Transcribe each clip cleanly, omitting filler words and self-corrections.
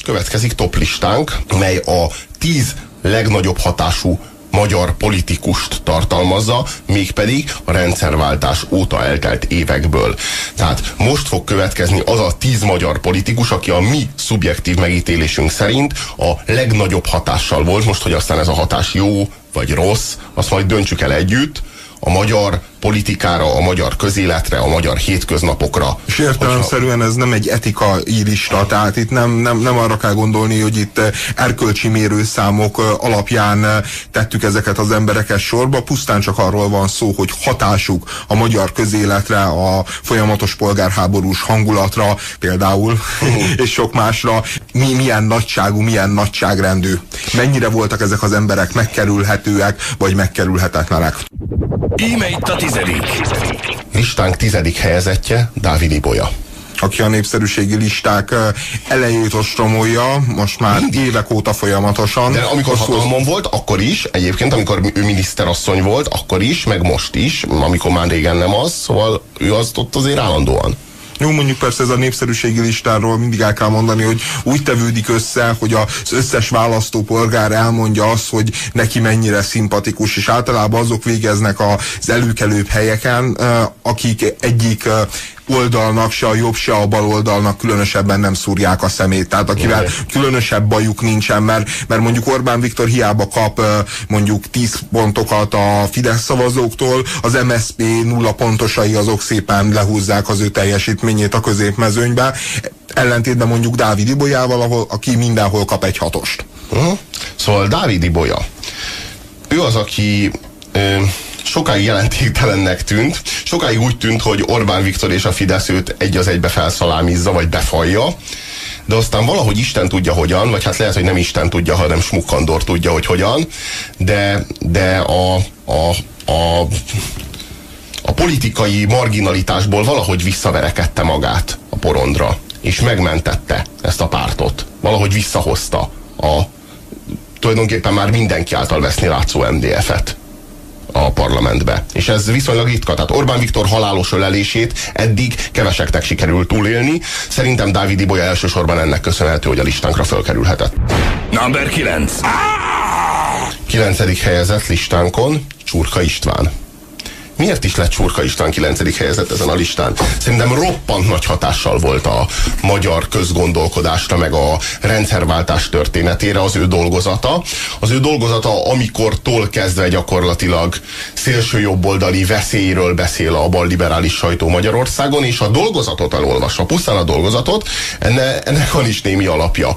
következik toplistánk, mely a 10 legnagyobb hatású magyar politikust tartalmazza, mégpedig a rendszerváltás óta eltelt évekből. Tehát most fog következni az a 10 magyar politikus, aki a mi szubjektív megítélésünk szerint a legnagyobb hatással volt. Most, hogy aztán ez a hatás jó vagy rossz, azt majd döntsük el együtt, a magyar politikára, a magyar közéletre, a magyar hétköznapokra. És értelemszerűen ez nem egy etikai lista, tehát itt nem arra kell gondolni, hogy itt erkölcsi mérőszámok alapján tettük ezeket az embereket sorba, pusztán csak arról van szó, hogy hatásuk a magyar közéletre, a folyamatos polgárháborús hangulatra például, és sok másra, milyen nagyságú, milyen nagyságrendű. Mennyire voltak ezek az emberek megkerülhetőek, vagy megkerülhetetlenek. Íme itt a 10. Listánk 10. helyezettje Dávid Ibolya, aki a népszerűségi listák elejét ostromolja, most már évek óta folyamatosan. De amikor hatalmon volt, akkor is, egyébként, amikor ő miniszterasszony volt, akkor is, meg most is, amikor már régen nem az, szóval ő az ott azért állandóan. Jó, mondjuk persze ez a népszerűségi listáról mindig el kell mondani, hogy úgy tevődik össze, hogy az összes választópolgár elmondja azt, hogy neki mennyire szimpatikus, és általában azok végeznek az előkelőbb helyeken, akik egyik oldalnak, se a jobb, se a bal oldalnak különösebben nem szúrják a szemét. Tehát akivel különösebb bajuk nincsen, mert mondjuk Orbán Viktor hiába kap mondjuk 10 pontokat a Fidesz szavazóktól, az MSZP 0 pontosai azok szépen lehúzzák az ő teljesítményét a középmezőnybe, ellentétben mondjuk Dávid Ibolyával, aki mindenhol kap egy 6-ost. Szóval Dávid Ibolya, ő az, aki sokáig jelentéktelennek tűnt. Sokáig úgy tűnt, hogy Orbán Viktor és a Fidesz őt egy az egybe felszalámizza, vagy befalja. De aztán valahogy Isten tudja hogyan, vagy hát lehet, hogy nem Isten tudja, hanem Smukkandor tudja, hogy hogyan. De a politikai marginalitásból valahogy visszaverekedte magát a porondra, és megmentette ezt a pártot. Valahogy visszahozta tulajdonképpen már mindenki által veszni látszó MDF-et a parlamentbe. És ez viszonylag ritka. Tehát Orbán Viktor halálos ölelését eddig keveseknek sikerült túlélni. Szerintem Dávid Ibolya elsősorban ennek köszönhető, hogy a listánkra fölkerülhetett. Number 9. 9. helyezett listánkon Csurka István. Miért is lett Csurka István 9. helyezett ezen a listán? Szerintem roppant nagy hatással volt a magyar közgondolkodásra, meg a rendszerváltás történetére az ő dolgozata. Az ő dolgozata, amikortól kezdve gyakorlatilag szélsőjobboldali veszélyről beszél a balliberális sajtó Magyarországon, és a dolgozatot elolvasva, pusztán a dolgozatot, ennek van is némi alapja.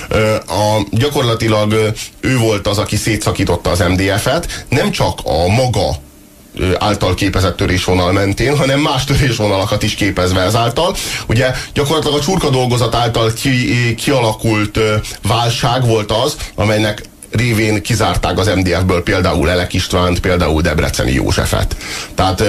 Gyakorlatilag ő volt az, aki szétszakította az MDF-et, nem csak a maga által képezett törésvonal mentén, hanem más törésvonalakat is képezve ezáltal. Ugye gyakorlatilag a Csurka dolgozat által kialakult válság volt az, amelynek révén kizárták az MDF-ből például Elek Istvánt, például Debreceni Józsefet. Tehát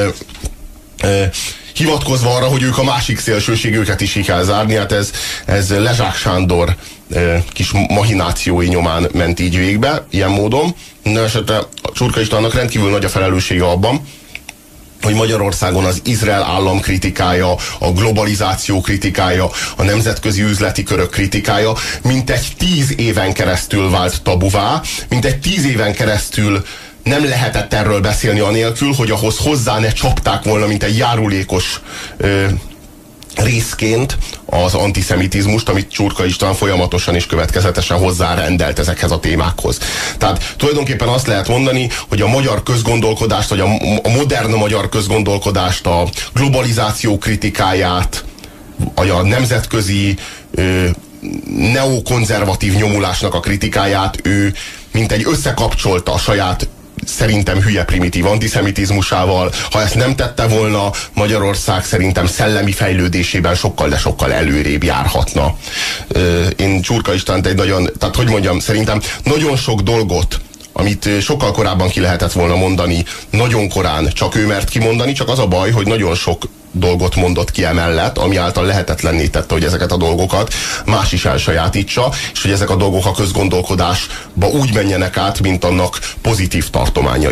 hivatkozva arra, hogy ők a másik szélsőség, őket is ki kell zárni, hát ez Lezsák Sándor kis mahinációi nyomán ment így végbe, ilyen módon. Esetre a Csurka Istvánnak rendkívül nagy a felelőssége abban, hogy Magyarországon az Izrael állam kritikája, a globalizáció kritikája, a nemzetközi üzleti körök kritikája mintegy 10 éven keresztül vált tabuvá, mintegy 10 éven keresztül nem lehetett erről beszélni anélkül, hogy ahhoz hozzá ne csapták volna, mint egy járulékos részként az antiszemitizmust, amit Csurka István folyamatosan és következetesen hozzárendelt ezekhez a témákhoz. Tehát tulajdonképpen azt lehet mondani, hogy a magyar közgondolkodást, vagy a modern magyar közgondolkodást, a globalizáció kritikáját, a nemzetközi neokonzervatív nyomulásnak a kritikáját ő mintegy összekapcsolta a saját szerintem hülye primitív antiszemitizmusával. Ha ezt nem tette volna, Magyarország szerintem szellemi fejlődésében sokkal, de sokkal előrébb járhatna. Én Csurka Istvánt tehát hogy mondjam, szerintem nagyon sok dolgot, amit sokkal korábban ki lehetett volna mondani, nagyon korán csak ő mert kimondani, csak az a baj, hogy nagyon sok dolgot mondott ki emellett, ami által lehetetlenné tette, hogy ezeket a dolgokat más is elsajátítsa, és hogy ezek a dolgok a közgondolkodásba úgy menjenek át, mint annak pozitív tartományai.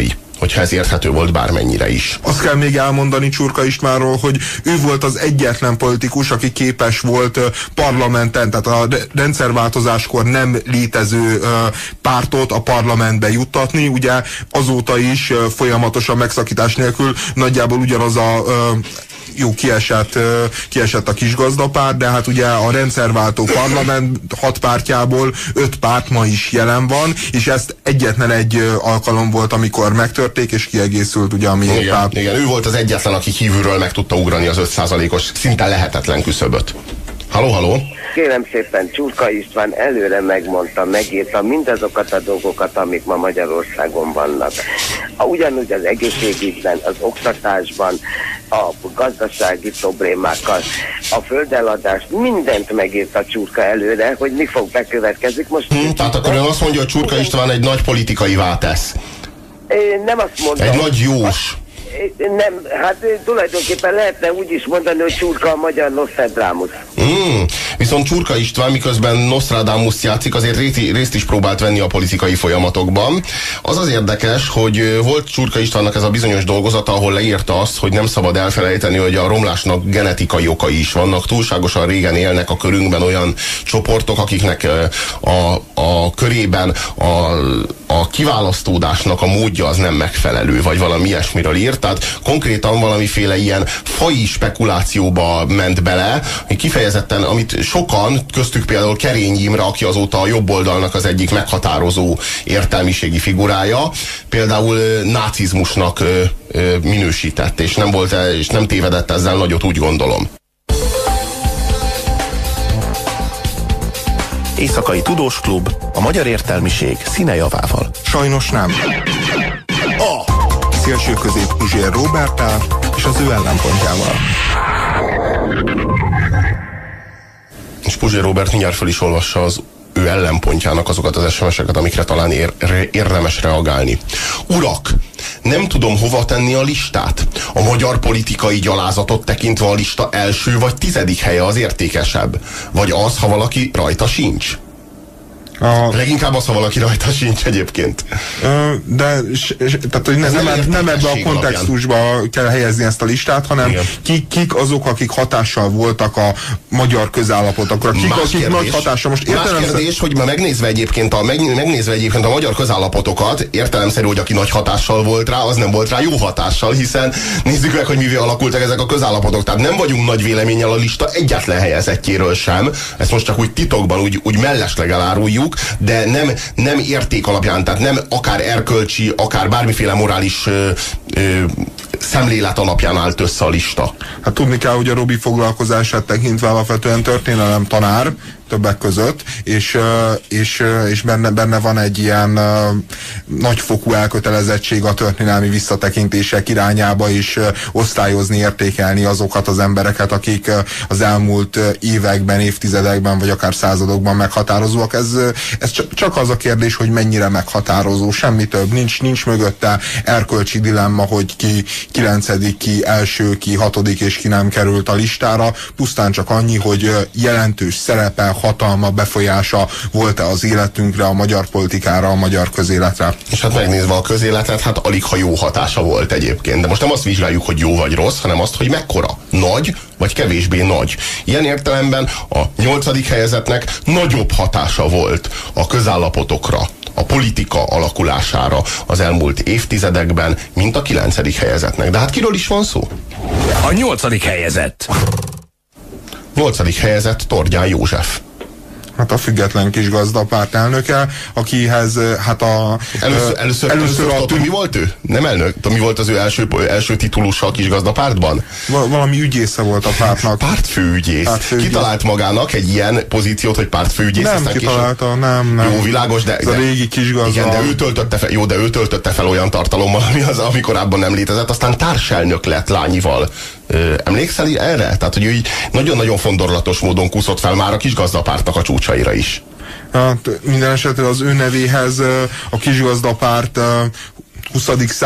hogyha ez érthető volt bármennyire is. Azt kell még elmondani Csurka Istvánról, hogy ő volt az egyetlen politikus, aki képes volt parlamenten, tehát a rendszerváltozáskor nem létező pártot a parlamentbe juttatni. Ugye azóta is folyamatosan megszakítás nélkül nagyjából ugyanaz a jó, kiesett a kisgazdapárt, de hát ugye a rendszerváltó parlament 6 pártjából 5 párt ma is jelen van, és ezt egyetlen egy alkalom volt, amikor megtörték, és kiegészült ugye a mi párt. Igen, ő volt az egyetlen, aki kívülről meg tudta ugrani az 5%-os, szinte lehetetlen küszöböt. Halló? Kérem szépen, Csurka István előre megmondta, megírta mindazokat a dolgokat, amik ma Magyarországon vannak. Ugyanúgy az egészségügyben, az oktatásban, a gazdasági problémákkal, a földeladást, mindent megírta Csurka előre, hogy mi fog bekövetkezik. Most Tehát akkor ön azt mondja, hogy Csurka István egy nagy politikaivá tesz. Nem azt mondom. Egy nagy jós. Nem, hát tulajdonképpen lehetne úgy is mondani, hogy Csurka a magyar Nostradamus. Viszont Csurka István, miközben Nostradamus játszik, azért részt is próbált venni a politikai folyamatokban. Az érdekes, hogy volt Csurka Istvánnak ez a bizonyos dolgozata, ahol leírta azt, hogy nem szabad elfelejteni, hogy a romlásnak genetikai okai is vannak. Túlságosan régen élnek a körünkben olyan csoportok, akiknek a körében a kiválasztódásnak a módja az nem megfelelő, vagy valami ilyesmiről írt. Tehát konkrétan valamiféle ilyen faji spekulációba ment bele, kifejezetten, amit sokan, köztük például Kerény Imre, aki azóta a jobb oldalnak az egyik meghatározó értelmiségi figurája, például nácizmusnak minősített, és nem tévedett ezzel nagyot, úgy gondolom. Éjszakai Tudós Klub, a magyar értelmiség színejavával. Sajnos nem. Szélső közép Puzsér Róberttel és az ő ellenpontjával. És Puzsér Róbert mindjárt föl is olvassa az ő ellenpontjának azokat az SMS-eket, amikre talán érdemes reagálni. Urak, nem tudom hova tenni a listát. A magyar politikai gyalázatot tekintve a lista első vagy 10. helye az értékesebb. Vagy az, ha valaki rajta sincs. Leginkább az, ha valaki rajta sincs egyébként. Tehát, hogy nem ebbe a kontextusba kell helyezni ezt a listát, hanem kik azok, akik hatással voltak a magyar közállapotokra. Akik nagy hatással. Most más kérdés, hogy megnézve egyébként a magyar közállapotokat, értelemszerű, hogy aki nagy hatással volt rá, az nem volt rá jó hatással, hiszen nézzük meg, hogy mivel alakultak ezek a közállapotok. Tehát nem vagyunk nagy véleménnyel a lista egyetlen helyezettjéről sem. Ezt most csak úgy titokban, úgy mellesleg eláruljuk, de nem érték alapján, tehát nem akár erkölcsi, akár bármiféle morális szemlélet alapján állt össze a lista. Hát tudni kell, hogy a Robi foglalkozását tekintve alapvetően történelem tanár, többek között, és benne van egy ilyen nagyfokú elkötelezettség a történelmi visszatekintések irányába is osztályozni, értékelni azokat az embereket, akik az elmúlt években, évtizedekben, vagy akár századokban meghatározóak. Ez csak az a kérdés, hogy mennyire meghatározó, semmi több. Nincs mögötte erkölcsi dilemma, hogy ki 9., ki első, ki 6. és ki nem került a listára. Pusztán csak annyi, hogy jelentős szerepe, hatalma, befolyása volt-e az életünkre, a magyar politikára, a magyar közéletre. És hát megnézve a közéletet, hát alig ha jó hatása volt egyébként. De most nem azt vizsgáljuk, hogy jó vagy rossz, hanem azt, hogy mekkora. Nagy vagy kevésbé nagy. Ilyen értelemben a 8. helyezetnek nagyobb hatása volt a közállapotokra, a politika alakulására az elmúlt évtizedekben, mint a 9. helyezetnek. De hát kiről is van szó? A 8. helyezett. 8. helyezett Tordján József. Hát a független kisgazdapárt elnöke, akihez hát először mi volt ő? Nem elnök? Mi volt az ő első titulusa a kisgazdapártban? Valami ügyésze volt a pártnak. Pártfőügyész. Kitalált magának egy ilyen pozíciót, hogy pártfőügyész. Nem kitalálta, nem. Jó, világos, de... Ez a régi kisgazda. Igen, de ő töltötte fel olyan tartalommal, ami korábban nem létezett, aztán társelnök lett Lányival. Emlékszel erre? Tehát, hogy ő így nagyon-nagyon fondorlatos módon kúszott fel már a kisgazdapártnak a csúcsaira is. Hát, minden esetre az ő nevéhez a kisgazdapárt 20.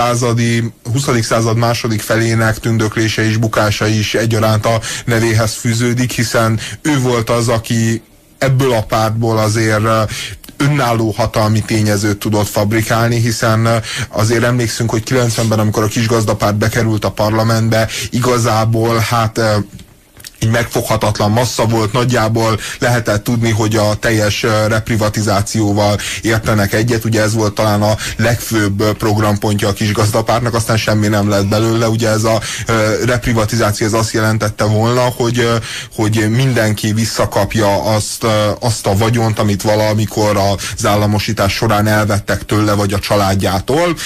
század második felének tündöklése és bukása is egyaránt a nevéhez fűződik, hiszen ő volt az, aki ebből a pártból azért önálló hatalmi tényezőt tudott fabrikálni, hiszen azért emlékszünk, hogy 90-ben, amikor a kisgazdapárt bekerült a parlamentbe, igazából hát így megfoghatatlan massza volt, nagyjából lehetett tudni, hogy a teljes reprivatizációval értenek egyet, ugye ez volt talán a legfőbb programpontja a kisgazdapártnak, aztán semmi nem lett belőle, ugye ez a reprivatizáció ez azt jelentette volna, hogy mindenki visszakapja azt a vagyont, amit valamikor az államosítás során elvettek tőle, vagy a családjától,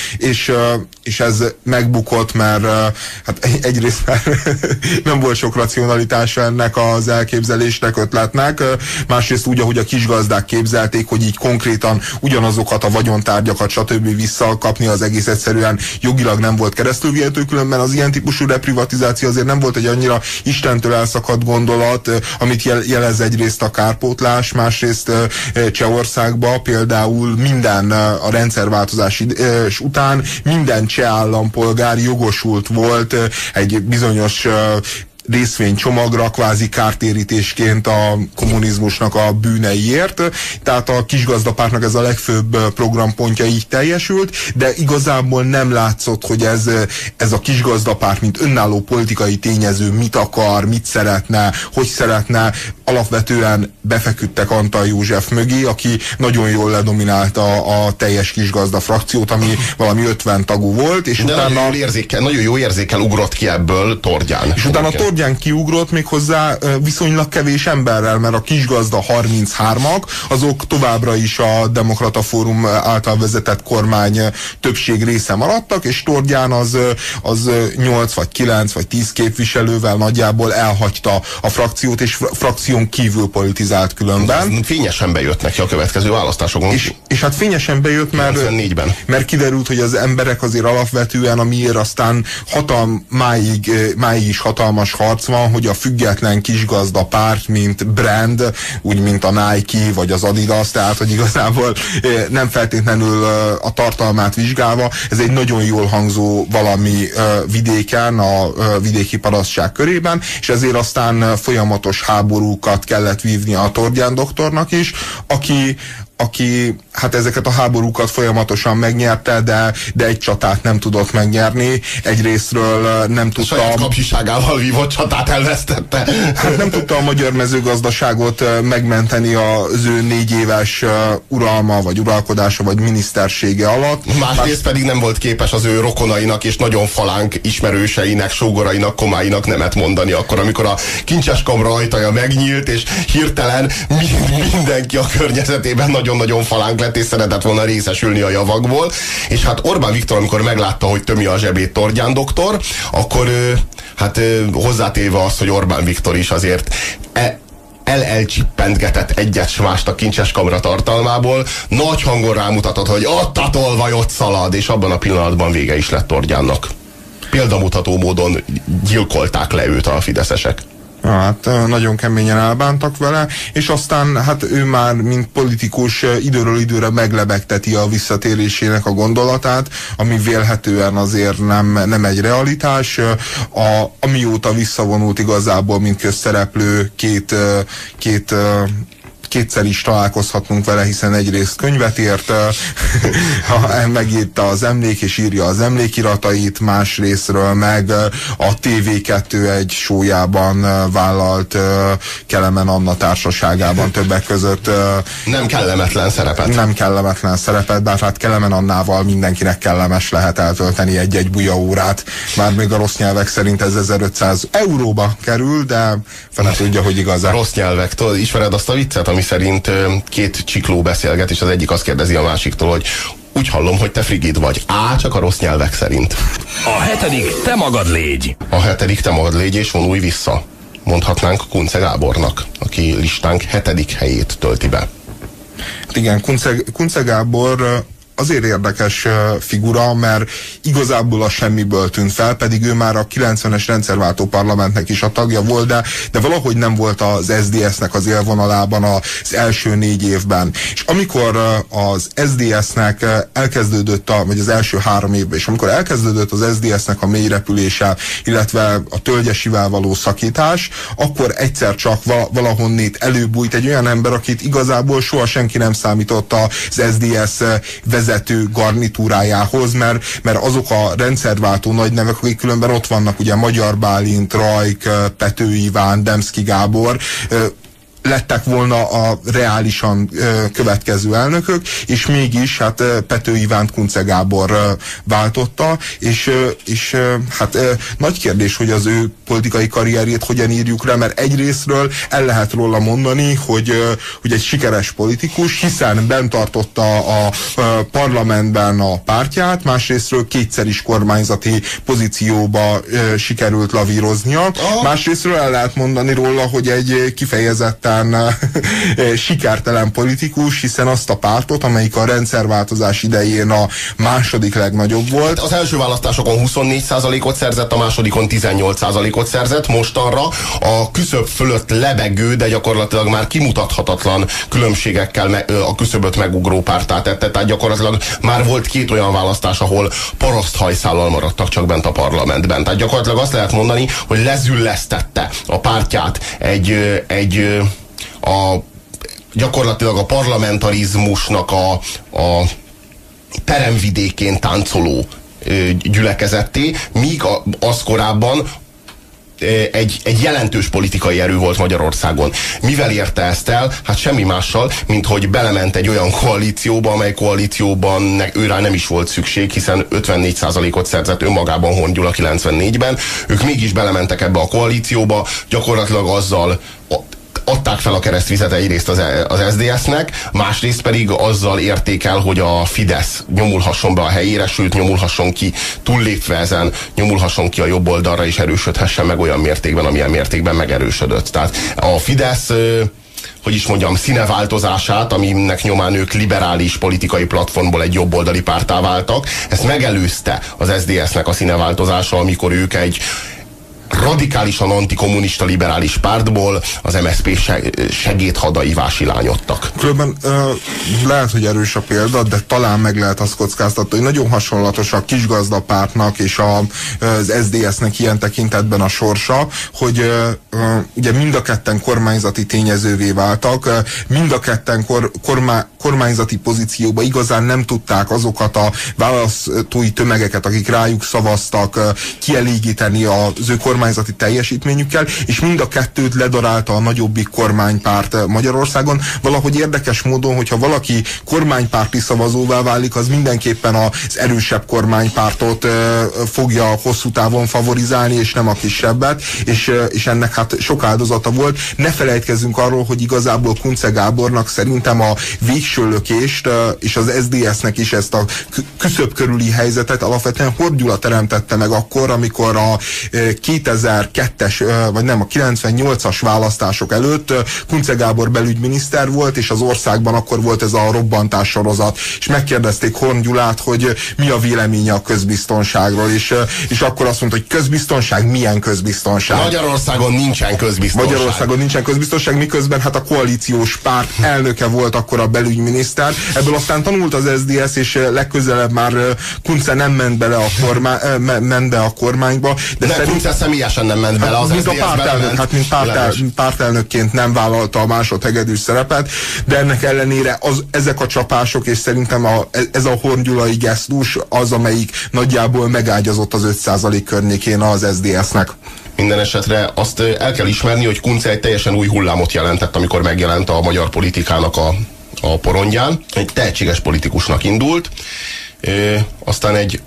és ez megbukott, mert hát egyrészt már nem volt sok racionalitás ennek az elképzelésnek, ötletnek, másrészt úgy, ahogy a kisgazdák képzelték, hogy így konkrétan ugyanazokat a vagyontárgyakat stb. Visszakapni, az egész egyszerűen jogilag nem volt keresztülvihető, különben az ilyen típusú reprivatizáció azért nem volt egy annyira Istentől elszakadt gondolat, amit jelez egyrészt a kárpótlás, másrészt Csehországban például minden a rendszerváltozás után minden cseh állampolgár jogosult volt egy bizonyos részvénycsomagra, kvázi kártérítésként a kommunizmusnak a bűneiért. Tehát a kisgazdapártnak ez a legfőbb programpontja így teljesült, de igazából nem látszott, hogy ez a kisgazdapárt, mint önálló politikai tényező mit akar, mit szeretne, hogy szeretne. Alapvetően befeküdtek Antall József mögé, aki nagyon jól ledominálta a teljes kisgazda frakciót, ami valami 50 tagú volt, és de utána nagyon jó érzékel ugrott ki ebből Tordján. És utána Tordján kiugrott még hozzá viszonylag kevés emberrel, mert a kisgazda 33-ak, azok továbbra is a Demokrata Fórum által vezetett kormány többség része maradtak, és Tordján az 8 vagy 9 vagy 10 képviselővel nagyjából elhagyta a frakciót, és frakción kívül politizált különben. Fényesen bejött neki a következő választásokon. És hát fényesen bejött, mert kiderült, hogy az emberek azért alapvetően, amiért aztán máig is hatalmas harc van, hogy a független kisgazda párt, mint brand, úgy mint a Nike vagy az Adidas, tehát hogy igazából nem feltétlenül a tartalmát vizsgálva, ez egy nagyon jól hangzó valami vidéken, a vidéki parasztság körében, és ezért aztán folyamatos háborúkat kellett vívni a Tordján doktornak is, aki hát ezeket a háborúkat folyamatosan megnyerte, de egy csatát nem tudott megnyerni. Egyrésztről nem tudta... Saját kapcsiságával vívott csatát elvesztette. Hát nem tudta a magyar mezőgazdaságot megmenteni az ő 4 éves uralma, vagy uralkodása, vagy minisztersége alatt. Másrészt pedig nem volt képes az ő rokonainak és nagyon falánk ismerőseinek, sógorainak, komáinak nemet mondani akkor, amikor a kincses kamra ajtaja megnyílt, és hirtelen mindenki a környezetében nagyon-nagyon falánk lett, és szeretett volna részesülni a javakból. És hát Orbán Viktor, amikor meglátta, hogy tömi a zsebét Tordján doktor, akkor hozzátéve azt, hogy Orbán Viktor is azért elcsippentgetett egyet s mást a kincses kamra tartalmából, nagy hangon rámutatott, hogy ott a tolvaj, ott szalad, és abban a pillanatban vége is lett Tordjánnak. Példamutató módon gyilkolták le őt a fideszesek. Hát nagyon keményen elbántak vele, és aztán hát ő már, mint politikus időről időre meglebegteti a visszatérésének a gondolatát, ami vélhetően azért nem egy realitás. Amióta visszavonult igazából, mint közszereplő, kétszer is találkozhatunk vele, hiszen egyrészt könyvet írt, megírta az emlék és írja az emlékiratait, másrésztről meg a TV2 egy show-jában vállalt Kelemen Anna társaságában többek között. Nem kellemetlen szerepet. Nem kellemetlen szerepet, de hát Kelemen Annával mindenkinek kellemes lehet eltölteni egy-egy bujaórát. Már még a rossz nyelvek szerint ez 1500 euróba kerül, de fele tudja, hogy igaz-e. Rossz nyelvek. Tudod, ismered azt a viccet, ami szerint két csikló beszélget, és az egyik azt kérdezi a másiktól, hogy úgy hallom, hogy te frigid vagy. Csak a rossz nyelvek szerint. A 7. te magad légy. A 7. te magad légy, és vonulj vissza. Mondhatnánk Kunce Gábornak, aki listánk 7. helyét tölti be. Igen, Kunce Gábor azért érdekes figura, mert igazából a semmiből tűnt fel, pedig ő már a 90-es rendszerváltó parlamentnek is a tagja volt, de valahogy nem volt az SZDSZ-nek az élvonalában az első 4 évben. És amikor az SZDSZ-nek elkezdődött, vagy az első 3 évben, és amikor elkezdődött az SZDSZ-nek a mélyrepülése, illetve a Tölgyesivel való szakítás, akkor egyszer csak valahonnét előbújt egy olyan ember, akit igazából soha senki nem számított az SZDSZ vezető garnitúrájához, mert azok a rendszerváltó nagy nevek, akik különben ott vannak, ugye Magyar Bálint, Rajk, Pető Iván, Demszky Gábor, lettek volna a reálisan következő elnökök, és mégis hát Pető Ivánt Kunce Gábor váltotta, és hát nagy kérdés, hogy az ő politikai karrierjét hogyan írjuk le, mert egyrésztről el lehet róla mondani, hogy egy sikeres politikus, hiszen bent tartotta a parlamentben a pártját, másrésztről kétszer is kormányzati pozícióba sikerült lavíroznia, másrésztről el lehet mondani róla, hogy egy kifejezetten sikertelen politikus, hiszen azt a pártot, amelyik a rendszerváltozás idején a második legnagyobb volt. Az első választásokon 24%-ot szerzett, a másodikon 18%-ot szerzett, mostanra a küszöb fölött lebegő, de gyakorlatilag már kimutathatatlan különbségekkel a küszöböt megugró párttá tette, tehát gyakorlatilag már volt 2 olyan választás, ahol paraszthajszállal maradtak csak bent a parlamentben. Tehát gyakorlatilag azt lehet mondani, hogy lezüllesztette a pártját gyakorlatilag a parlamentarizmusnak a peremvidékén táncoló gyülekezetté, míg az korábban egy jelentős politikai erő volt Magyarországon. Mivel érte ezt el? Hát semmi mással, mint hogy belement egy olyan koalícióba, amely koalícióban őrá nem is volt szükség, hiszen 54%-ot szerzett önmagában Horn Gyula 94-ben. Ők mégis belementek ebbe a koalícióba, gyakorlatilag azzal adták fel a keresztvizet egyrészt az SZDSZ-nek, másrészt pedig azzal érték el, hogy a Fidesz nyomulhasson be a helyére, sőt nyomulhasson ki, túllépve ezen, nyomulhasson ki a jobb oldalra, és erősödhessen meg olyan mértékben, amilyen mértékben megerősödött. Tehát a Fidesz, hogy is mondjam, színeváltozását, aminek nyomán ők liberális politikai platformból egy jobboldali párttá váltak, ezt megelőzte az SZDSZ-nek a színeváltozása, amikor ők egy radikálisan antikommunista liberális pártból az MSZP segédhadaivá silányodtak. Különben lehet, hogy erős a példa, de talán meg lehet azt kockáztatni, hogy nagyon hasonlatos a kisgazdapártnak és az SZDSZ-nek ilyen tekintetben a sorsa, hogy ugye mind a ketten kormányzati tényezővé váltak, mind a ketten kormányzati pozícióba igazán nem tudták azokat a választói tömegeket, akik rájuk szavaztak, kielégíteni az ő kormányzati teljesítményükkel, és mind a kettőt ledarálta a nagyobbik kormánypárt Magyarországon. Valahogy érdekes módon, hogyha valaki kormánypárti szavazóvá válik, az mindenképpen az erősebb kormánypártot fogja hosszú távon favorizálni, és nem a kisebbet, és ennek hát sok áldozata volt. Ne felejtkezzünk arról, hogy igazából Kunce Gábornak szerintem a végső lökést, és az SZDSZ-nek is ezt a küszöb körüli helyzetet alapvetően Horn Gyula teremtette meg akkor, amikor a 2002-es, vagy nem, a 98-as választások előtt Kunce Gábor belügyminiszter volt, és az országban akkor volt ez a robbantás sorozat, és megkérdezték Horn Gyulát, hogy mi a véleménye a közbiztonságról, és akkor azt mondta, hogy közbiztonság, milyen közbiztonság? Magyarországon nincsen közbiztonság. Magyarországon nincsen közbiztonság, miközben hát a koalíciós párt elnöke volt akkor a belügyminiszter. Ebből aztán tanult az SZDSZ, és legközelebb már Kunce nem ment bele ment be a kormányba. De Kunce személyesen nem ment bele, az SZDSZ pártelnök, hát mint pártelnökként nem vállalta a másodhegedűs szerepet, de ennek ellenére ezek a csapások, és szerintem ez a Horn Gyulai gesztus az, amelyik nagyjából megágyazott az 5% környékén az SZDSZ-nek. Minden esetre azt el kell ismerni, hogy Kunce egy teljesen új hullámot jelentett, amikor megjelent a magyar politikának a porondján. Egy tehetséges politikusnak indult, aztán egy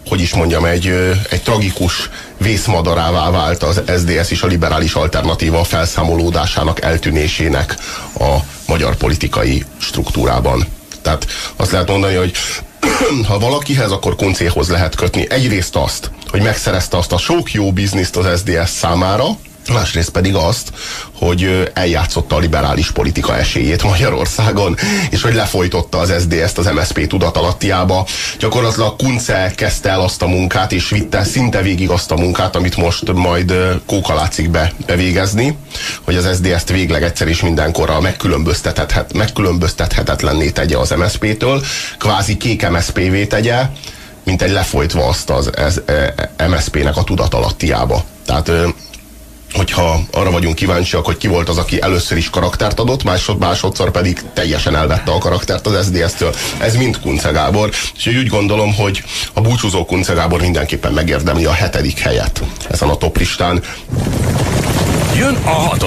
tragikus vészmadarává vált az SZDSZ és a liberális alternatíva felszámolódásának, eltűnésének a magyar politikai struktúrában. Tehát azt lehet mondani, hogy ha valakihez, akkor Kuncéhoz lehet kötni egyrészt azt, hogy megszerezte azt a sok jó bizniszt az SZDSZ számára, Másrészt pedig azt, hogy eljátszotta a liberális politika esélyét Magyarországon, és hogy lefolytotta az SZDSZ-t az MSZP tudatalattiába. Gyakorlatilag Kunce kezdte el azt a munkát, és vitte szinte végig azt a munkát, amit most majd Kóka látszik bevégezni, hogy az SZDSZ-t végleg egyszer és mindenkorra megkülönböztethetetlenné tegye az MSZP-től, kvázi kék MSZP-vé tegye, mint egy lefolytva azt az MSZP-nek a tudatalattiába. Tehát hogyha arra vagyunk kíváncsiak, hogy ki volt az, aki először is karaktert adott, másodszor pedig teljesen elvette a karaktert az SZDSZ-től. Ez mind Kunce Gábor, és úgy gondolom, hogy a búcsúzó Kunce Gábor mindenképpen megérdemli a 7. helyet ezen a toplistán. Jön a 6.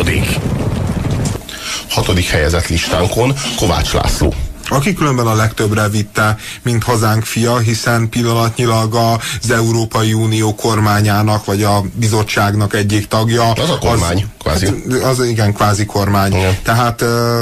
6. helyezett listánkon Kovács László. Aki különben a legtöbbre vitte, mint hazánk fia, hiszen pillanatnyilag az Európai Unió kormányának, vagy a bizottságnak egyik tagja. Az a kormány, kvázi. Az igen, kvázi kormány. Igen. Tehát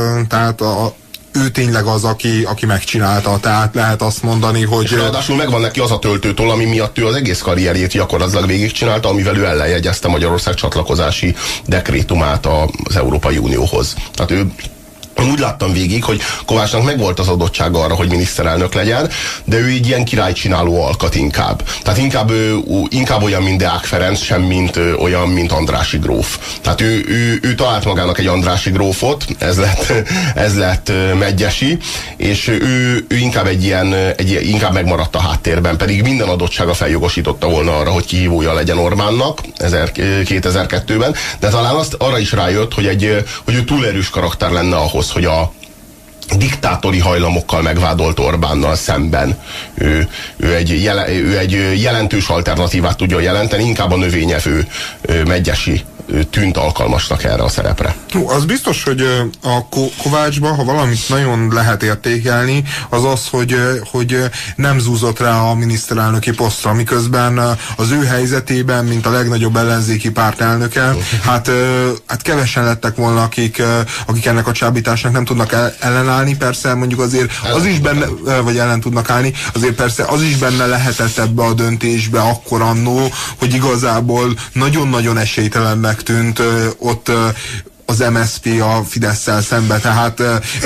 ő tényleg az, aki megcsinálta, tehát lehet azt mondani, hogy... És ráadásul megvan neki az a töltőtól, ami miatt ő az egész karrierjét gyakorlatilag végigcsinálta, amivel ő ellenjegyezte Magyarország csatlakozási dekrétumát az Európai Unióhoz. Tehát ő... Én úgy láttam végig, hogy Kovácsnak megvolt az adottsága arra, hogy miniszterelnök legyen, de ő így ilyen királycsináló alkat inkább. Tehát inkább olyan, mint Deák Ferenc, sem mint olyan, mint Andrássy gróf. Tehát ő talált magának egy Andrássy grófot, ez lett Medgyessy, és ő inkább inkább megmaradt a háttérben, pedig minden adottsága feljogosította volna arra, hogy kihívója legyen Orbánnak 2002-ben, de talán arra is rájött, hogy ő túl erős karakter lenne ahhoz, hogy a diktátori hajlamokkal megvádolt Orbánnal szemben ő egy jelentős alternatívát tudja jelenteni, inkább a növényevő Medgyessy tűnt alkalmasnak erre a szerepre. Az biztos, hogy a Kovácsban, ha valamit nagyon lehet értékelni, az az, hogy nem zúzott rá a miniszterelnöki posztra, miközben az ő helyzetében, mint a legnagyobb ellenzéki pártelnöke, hát kevesen lettek volna, akik ennek a csábításnak nem tudnak ellenállni, persze mondjuk azért az is benne, vagy ellen tudnak állni, azért persze az is benne lehetett ebbe a döntésbe akkor annó, hogy igazából nagyon-nagyon esélytelennek tűnt ott az MSZP a Fidesszel szembe, tehát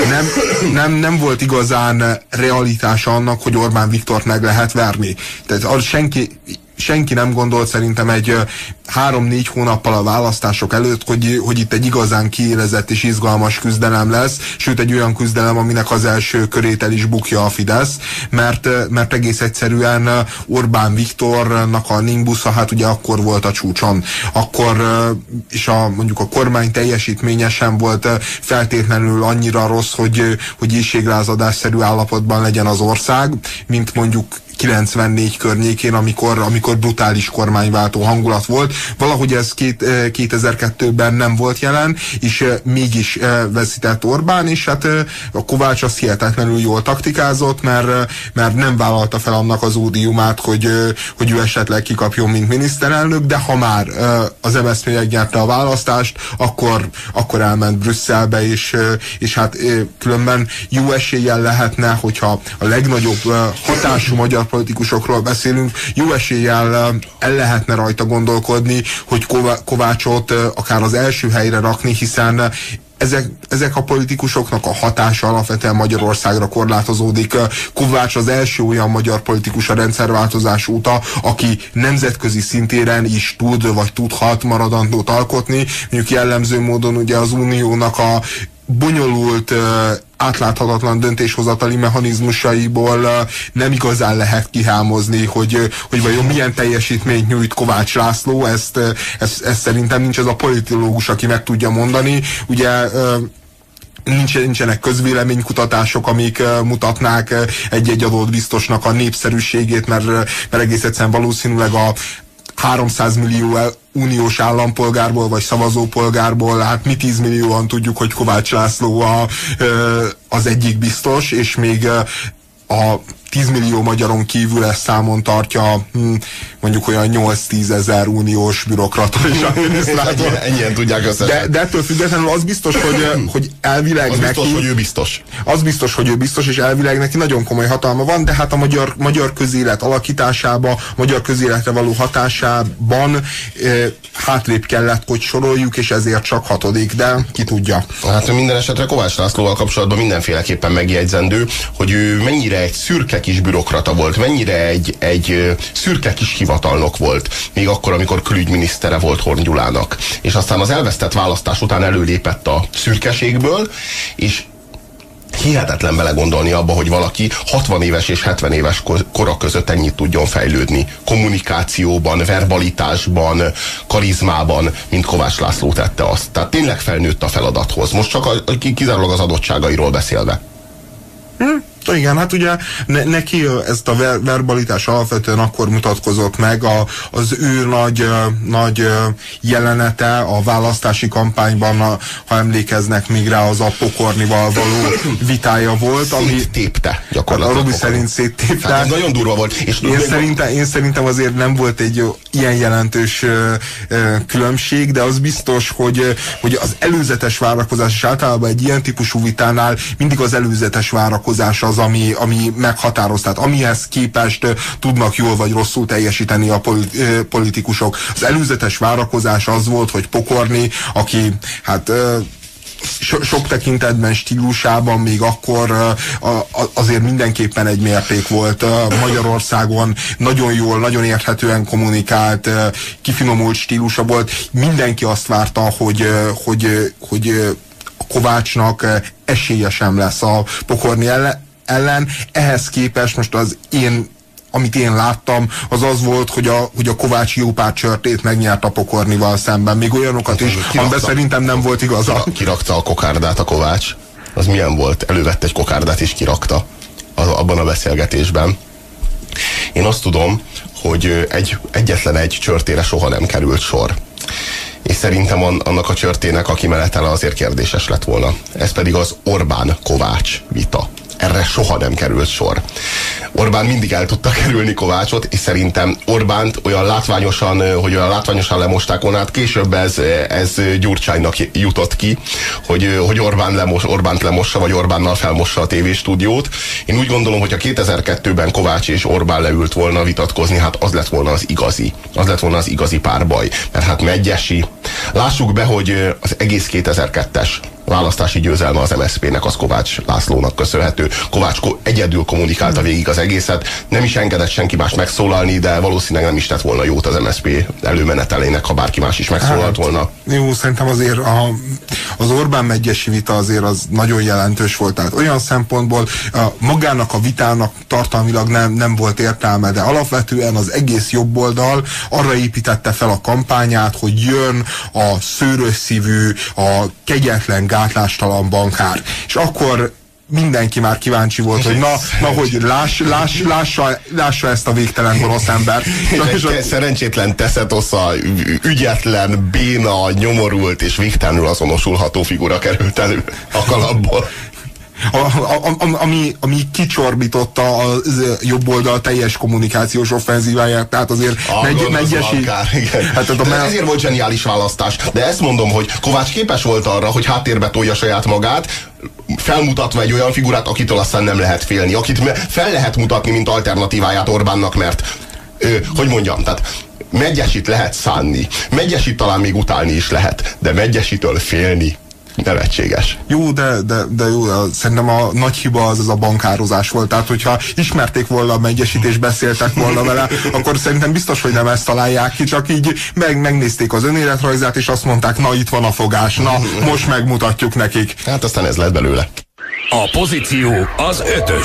nem volt igazán realitása annak, hogy Orbán Viktort meg lehet verni. Tehát senki nem gondolt szerintem egy 3-4 hónappal a választások előtt, hogy itt egy igazán kiélezett és izgalmas küzdelem lesz, sőt egy olyan küzdelem, aminek az első körét el is bukja a Fidesz, mert egész egyszerűen Orbán Viktornak a nimbusza, hát ugye akkor volt a csúcson. Akkor és mondjuk a kormány teljesítménye sem volt feltétlenül annyira rossz, hogy éhséglázadásszerű állapotban legyen az ország, mint mondjuk 94 környékén, amikor brutális kormányváltó hangulat volt. Valahogy ez 2002-ben nem volt jelen, és mégis veszített Orbán, és hát a Kovács az hihetetlenül jól taktikázott, mert nem vállalta fel annak az ódiumát, hogy ő esetleg kikapjon, mint miniszterelnök, de ha már az MSZP megnyerte a választást, akkor elment Brüsszelbe, és hát különben jó eséllyel lehetne, hogyha a legnagyobb hatású magyar politikusokról beszélünk, jó eséllyel el lehetne rajta gondolkodni, hogy Kovácsot akár az első helyre rakni, hiszen ezek a politikusoknak a hatása alapvetően Magyarországra korlátozódik. Kovács az első olyan magyar politikus a rendszerváltozás óta, aki nemzetközi szintéren is tud, vagy tudhat maradandót alkotni. Mondjuk jellemző módon ugye az uniónak a bonyolult, átláthatatlan döntéshozatali mechanizmusaiból nem igazán lehet kihámozni, hogy vajon milyen teljesítményt nyújt Kovács László, ezt szerintem nincs ez a politológus, aki meg tudja mondani. Ugye nincsenek közvéleménykutatások, amik mutatnák egy adott biztosnak a népszerűségét, mert egész egyszerűen valószínűleg a 300 millió uniós állampolgárból, vagy szavazópolgárból, hát mi 10 millióan tudjuk, hogy Kovács László az egyik biztos, és még 10 millió magyaron kívül ezt számon tartja mondjuk olyan 8-10 ezer uniós bürokrata és adminisztrátor. Ennyien tudják összesen. De ettől függetlenül az biztos, hogy elvileg az neki... biztos, hogy ő biztos. Az biztos, hogy ő biztos, és elvileg neki nagyon komoly hatalma van, de hát a magyar közélet alakításába, magyar közéletre való hatásában hátrébb kellett, hogy soroljuk, és ezért csak 6., de ki tudja. Hát minden esetre Kovács Lászlóval kapcsolatban mindenféleképpen megjegyzendő, hogy ő mennyire egy szürke kis bürokrata volt, mennyire egy szürke kis hivatalnok volt, még akkor, amikor külügyminisztere volt Horn Gyulának. És aztán az elvesztett választás után előlépett a szürkeségből, és hihetetlen belegondolni abba, hogy valaki 60 éves és 70 éves kora között ennyit tudjon fejlődni. Kommunikációban, verbalitásban, karizmában, mint Kovács László tette azt. Tehát tényleg felnőtt a feladathoz. Most csak kizárólag az adottságairól beszélve. Igen, hát ugye neki ezt a verbalitás alapvetően akkor mutatkozott meg, az ő nagy jelenete a választási kampányban, ha emlékeznek még rá, az a Pokornival való vitája volt, ami széttépte gyakorlatilag. A Robi szerint széttépte. Hát ez nagyon durva volt. És én szerintem azért nem volt egy ilyen jelentős különbség, de az biztos, hogy az előzetes várakozás, és általában egy ilyen típusú vitánál mindig az előzetes várakozás az, ami meghatároz, tehát amihez képest tudnak jól vagy rosszul teljesíteni a politikusok. Az előzetes várakozás az volt, hogy Pokorni, aki hát sok tekintetben, stílusában még akkor azért mindenképpen egy mérték volt Magyarországon, nagyon jól, nagyon érthetően kommunikált, kifinomult stílusa volt. Mindenki azt várta, hogy a Kovácsnak esélye sem lesz a Pokorni ellen. Ehhez képest most amit én láttam, az volt, hogy a Kovács jó pár csörtét megnyert a Pokornival szemben. Még olyanokat is, amiben szerintem nem volt igaza. Kirakta a kokárdát a Kovács. Az milyen volt? Elővette egy kokárdát és kirakta abban a beszélgetésben. Én azt tudom, hogy egyetlen egy csörtére soha nem került sor. És szerintem annak a csörtének a kimenetele azért kérdéses lett volna. Ez pedig az Orbán-Kovács vita. Erre soha nem került sor. Orbán mindig el tudta kerülni Kovácsot, és szerintem Orbánt olyan látványosan lemosták volna, hát később ez Gyurcsánynak jutott ki, hogy Orbánt lemossa, vagy Orbánnal felmossa a tévéstúdiót. Én úgy gondolom, hogy a 2002-ben Kovács és Orbán leült volna vitatkozni, hát az lett volna az igazi párbaj. Mert hát Medgyessy, lássuk be, hogy az egész 2002-es választási győzelme az MSZP-nek az Kovács Lászlónak köszönhető. Kovács egyedül kommunikálta végig az egészet, nem is engedett senki más megszólalni, de valószínűleg nem is tett volna jót az MSZP előmenetelének, ha bárki más is megszólalt volna. Jó, szerintem azért az Orbán-Medgyessy vita azért az nagyon jelentős volt. Tehát olyan szempontból magának a vitának tartalmilag nem volt értelme, de alapvetően az egész jobboldal arra építette fel a kampányát, hogy jön a szőrös szívű, a kegyetlen, gátlástalan bankár. És akkor mindenki már kíváncsi volt, hogy hogy lássa ezt a végtelen gonosz ember. Szerencsétlen teszetosza, ügyetlen, béna, nyomorult és végtelenül azonosulható figura került elő a kalapból. Ami kicsorbította a jobb oldal teljes kommunikációs offenzíváját, tehát azért Medgyessy... Hát ezért volt zseniális választás. De ezt mondom, hogy Kovács képes volt arra, hogy háttérbe tolja saját magát, felmutatva egy olyan figurát, akitől aztán nem lehet félni, akit fel lehet mutatni, mint alternatíváját Orbánnak, mert hogy mondjam, tehát Medgyesyt lehet szánni, Medgyesyt talán még utálni is lehet, de Medgyesytől félni nevetséges. Jó, de jó, szerintem a nagy hiba az a bankározás volt. Tehát, hogyha ismerték volna a Medgyesyt és beszéltek volna vele, akkor szerintem biztos, hogy nem ezt találják ki, csak így megnézték az önéletrajzát, és azt mondták, na itt van a fogás, na most megmutatjuk nekik. Hát aztán ez lett belőle. A pozíció az 5-ös.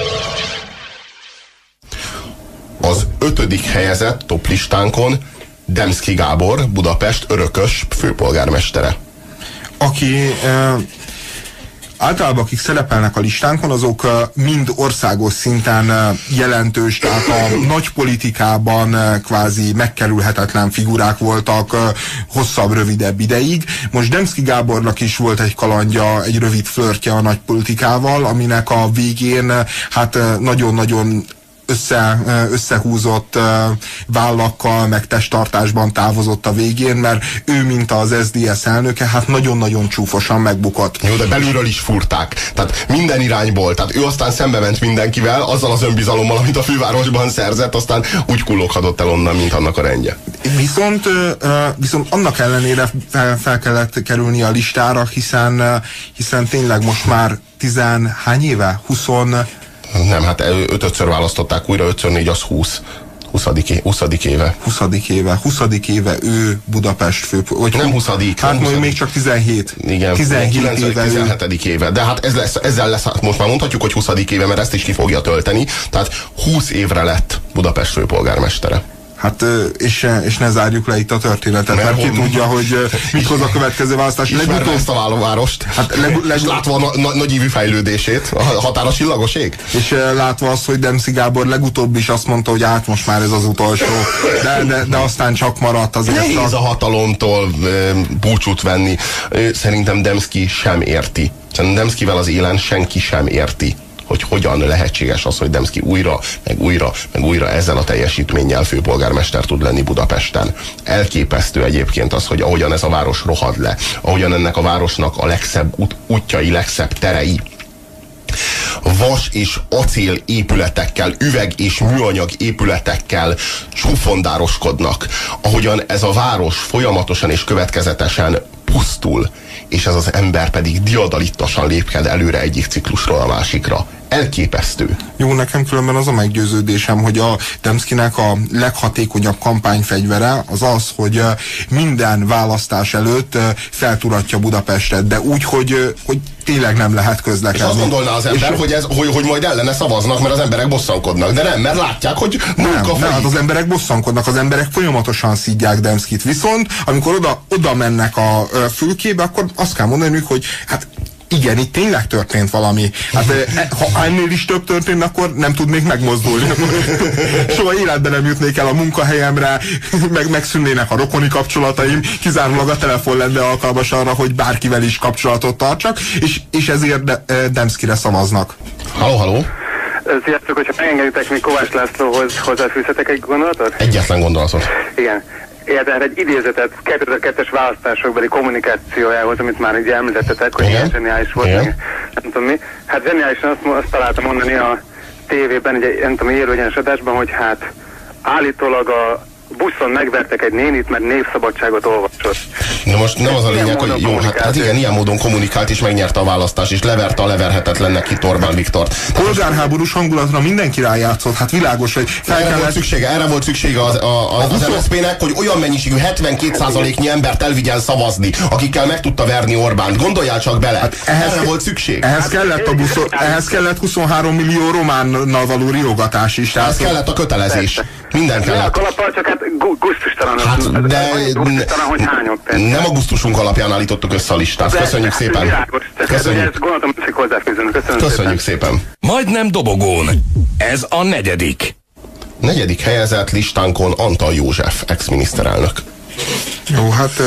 Az 5. helyezett toplistánkon Demszky Gábor, Budapest örökös főpolgármestere. általában akik szerepelnek a listánkon, azok mind országos szinten jelentős, tehát a nagy politikában kvázi megkerülhetetlen figurák voltak hosszabb, rövidebb ideig. Most Demszky Gábornak is volt egy kalandja, egy rövid flörtje a nagy politikával, aminek a végén hát nagyon-nagyon összehúzott vállakkal, meg testtartásban távozott a végén, mert ő, mint az SZDSZ elnöke, hát nagyon-nagyon csúfosan megbukott. Jó, de belülről is furták. Tehát minden irányból. Tehát ő aztán szembe ment mindenkivel, azzal az önbizalommal, amit a fővárosban szerzett, aztán úgy kulloghatott el onnan, mint annak a rendje. Viszont annak ellenére fel kellett kerülni a listára, hiszen tényleg most már hány éve? 20 Nem, hát 5-ször választották újra, 5x4 az 20. 20. éve. 20. éve ő Budapest nem 20. Hát nem még csak 17. Igen, 17 éve. De hát ezzel lesz, most már mondhatjuk, hogy 20. éve, mert ezt is ki fogja tölteni. Tehát 20 évre lett Budapest főpolgármestere. Hát, és ne zárjuk le itt a történetet, mert ki tudja, hogy mit hoz a következő választás. Ismerve ezt a várost, hát és látva a nagy ívű fejlődését, a határa csillagos ég. És látva azt, hogy Demszky Gábor legutóbb is azt mondta, hogy hát most már ez az utolsó, de aztán csak maradt azért. Nehéz a hatalomtól búcsút venni. Szerintem Demszky sem érti. Szerintem Demszkyvel az élen senki sem érti, hogy hogyan lehetséges az, hogy Demszky újra ezzel a teljesítménnyel főpolgármester tud lenni Budapesten. Elképesztő egyébként az, hogy ahogyan ez a város rohad le, ahogyan ennek a városnak a legszebb útjai, legszebb terei vas és acél épületekkel, üveg és műanyag épületekkel csúfondároskodnak, ahogyan ez a város folyamatosan és következetesen pusztul, és ez az ember pedig diadalittasan lépked előre egyik ciklusról a másikra. Elképesztő. Jó, nekem különben az a meggyőződésem, hogy a Demszkynek a leghatékonyabb kampányfegyvere az az, hogy minden választás előtt felturatja Budapestet, de úgy, hogy tényleg nem lehet közlekedni. És azt gondolná az ember, hogy majd ellene szavaznak, mert az emberek bosszankodnak. De nem, mert látják, hogy munka nem, hát az emberek bosszankodnak, az emberek folyamatosan szidják Demszkyt. Viszont, amikor oda mennek a fülkébe, akkor azt kell mondani, hogy hát igen, itt tényleg történt valami. Hát ha ennél is több történt, akkor nem tudnék megmozdulni. Soha életben nem jutnék el a munkahelyemre, megszűnnének a rokoni kapcsolataim, kizárólag a telefon lenne alkalmas arra, hogy bárkivel is kapcsolatot tartsak, és ezért Demszkyre szavaznak. Halló. Sziasztok, hogyha megengeditek, mi Kovács Lászlóhoz hozzáfűzhetek egy gondolatot? Egyetlen gondolatot. Igen. Tehát egy idézetet 2002-es választásokbeli kommunikációjához, amit már így említettetek, hogy ilyen zseniális volt, nem tudom mi. Hát zseniálisan azt találtam mondani a tévében, egy nem tudom, élőgyenes adásban, hogy hát állítólag a buszon megvertek egy nénit, mert névszabadságot olvasott. Na most nem az a lényeg, hogy jó, hát igen, ilyen módon kommunikált és megnyerte a választást, és leverte a leverhetetlennek ki Orbán Viktort. Polgárháborús hangulatra mindenki rájátszott, hát világos, hogy erre volt szüksége az MSZP-nek, hogy olyan mennyiségű 72%-nyi embert elvigyen szavazni, akikkel meg tudta verni Orbánt. Gondoljál csak bele, hát erre volt szükség. Ehhez kellett 23 millió románnal való riogatás is. Ehhez kellett a kötelezés. Minden kellett. Kalappal, csak hát gusztustalan. Hát, de hogy hányok. Nem a gusztusunk alapján állítottuk össze a listát. Köszönjük szépen. Köszönjük szépen. Majdnem dobogón. Ez a negyedik. Negyedik helyezett listánkon Antall József, ex-miniszterelnök. Jó, hát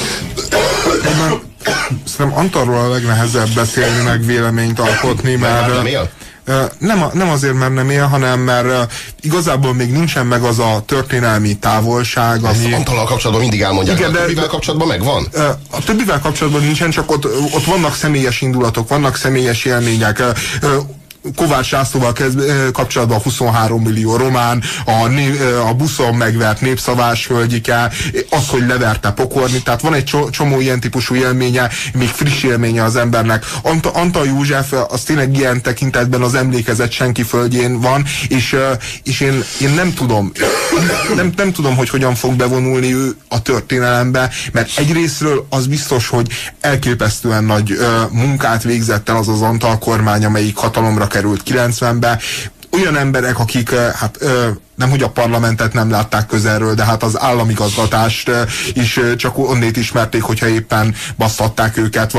szerintem Antallról a legnehezebb beszélni, meg véleményt alkotni, mert nem azért, mert nem él, hanem mert igazából még nincsen meg az a történelmi távolság, ami... Ezt Antallal kapcsolatban mindig elmondják, igen, de a többivel kapcsolatban megvan? A többivel kapcsolatban nincsen, csak ott vannak személyes indulatok, vannak személyes élmények. Kovács Lászlóval kapcsolatban 23 millió román, a buszon megvert népszavás hölgyike, az, hogy leverte Pokorni, tehát van egy csomó ilyen típusú élménye, még friss élménye az embernek. Antall József az tényleg ilyen tekintetben az emlékezet senki földjén van, és én nem tudom, nem tudom, hogy hogyan fog bevonulni ő a történelembe, mert egyrésztről az biztos, hogy elképesztően nagy munkát végzett el az Antall kormány, amelyik hatalomra került 90-be, olyan emberek, akik nem hogy a parlamentet nem látták közelről, de hát az államigazgatást is csak onnét ismerték, hogyha éppen basztatták őket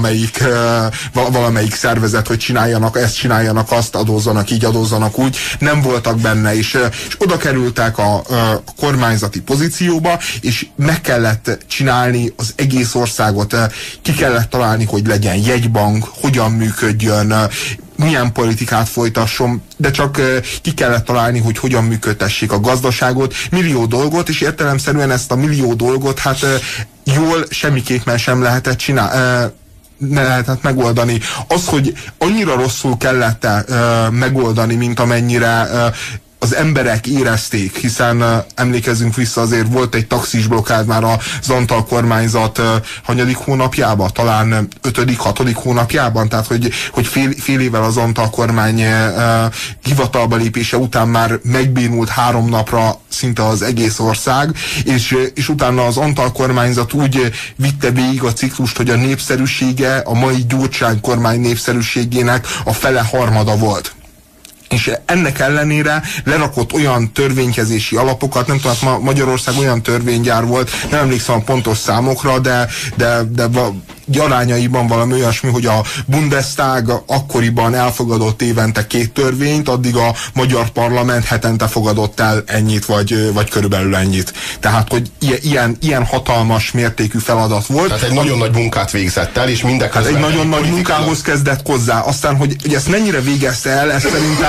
valamelyik szervezet, hogy csináljanak ezt, csináljanak azt, adózzanak így, adózzanak úgy. Nem voltak benne, és oda kerültek a kormányzati pozícióba, és meg kellett csinálni az egész országot, ki kellett találni, hogy legyen jegybank, hogyan működjön, milyen politikát folytasson, de csak ki kellett találni, hogy hogyan működtessék a gazdaságot, millió dolgot, és értelemszerűen ezt a millió dolgot jól semmiképpen sem lehetett ne lehetett megoldani. Az, hogy annyira rosszul kellett megoldani, mint amennyire az emberek érezték, hiszen emlékezzünk vissza, azért volt egy taxis blokkád már az Antal kormányzat hanyadik hónapjában, talán 5.-6. hónapjában, tehát hogy fél évvel az Antal kormány hivatalba lépése után már megbénult 3 napra szinte az egész ország, és utána az Antal kormányzat úgy vitte végig a ciklust, hogy a népszerűsége a mai Gyurcsány kormány népszerűségének a fele harmada volt. És ennek ellenére lerakott olyan törvénykezési alapokat, nem tudom, Magyarország olyan törvénygyár volt, nem emlékszem a pontos számokra, de arányaiban valami olyasmi, hogy a Bundestag akkoriban elfogadott évente 2 törvényt, addig a magyar parlament hetente fogadott el ennyit, vagy körülbelül ennyit. Tehát, hogy ilyen hatalmas mértékű feladat volt. Tehát egy nagyon nagy munkát végzett el, és mindeközben... Hát egy nagyon nagy munkához kezdett hozzá. Aztán, hogy ezt mennyire végezte el, ezt szerintem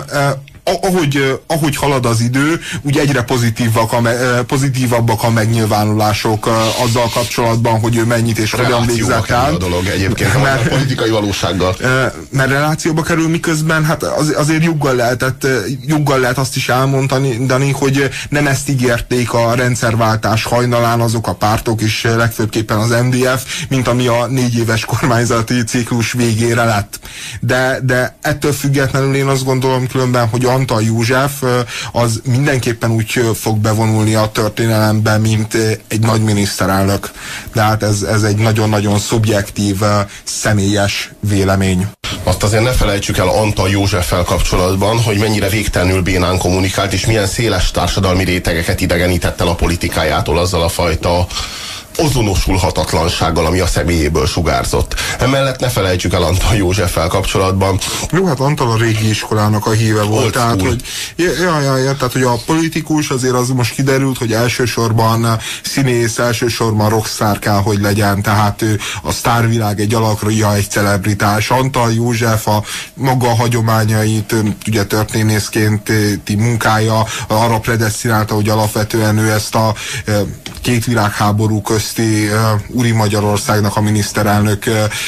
ahogy halad az idő, úgy egyre pozitívabbak a megnyilvánulások azzal kapcsolatban, hogy ő mennyit és hogyan végzett el. A dolog egyébként a politikai valósággal. Mert relációba kerül, miközben hát azért joggal lehet azt is elmondani, hogy nem ezt ígérték a rendszerváltás hajnalán azok a pártok, és legfőbbképpen az MDF, mint ami a 4 éves kormányzati ciklus végére lett. De ettől függetlenül én azt gondolom különben, hogy Antal József az mindenképpen úgy fog bevonulni a történelembe, mint egy nagy miniszterelnök. De hát ez egy nagyon-nagyon szubjektív, személyes vélemény. Azt azért ne felejtsük el Antal Józseffel kapcsolatban, hogy mennyire végtelenül bénán kommunikált, és milyen széles társadalmi rétegeket idegenített el a politikájától azzal a fajta azonosulhatatlansággal, ami a személyéből sugárzott. Emellett ne felejtsük el Antal Józseffel kapcsolatban. Jó, hát Antal a régi iskolának a híve volt. Tehát, hogy, tehát, hogy a politikus azért az most kiderült, hogy elsősorban színész, elsősorban rockstar kell, hogy legyen, tehát ő a sztárvilág egy alakja, egy celebritás. Antal József a maga hagyományait, ugye történészkénti munkája arra predesztinálta, hogy alapvetően ő ezt a 2 világháború közti Uri Magyarországnak a miniszterelnök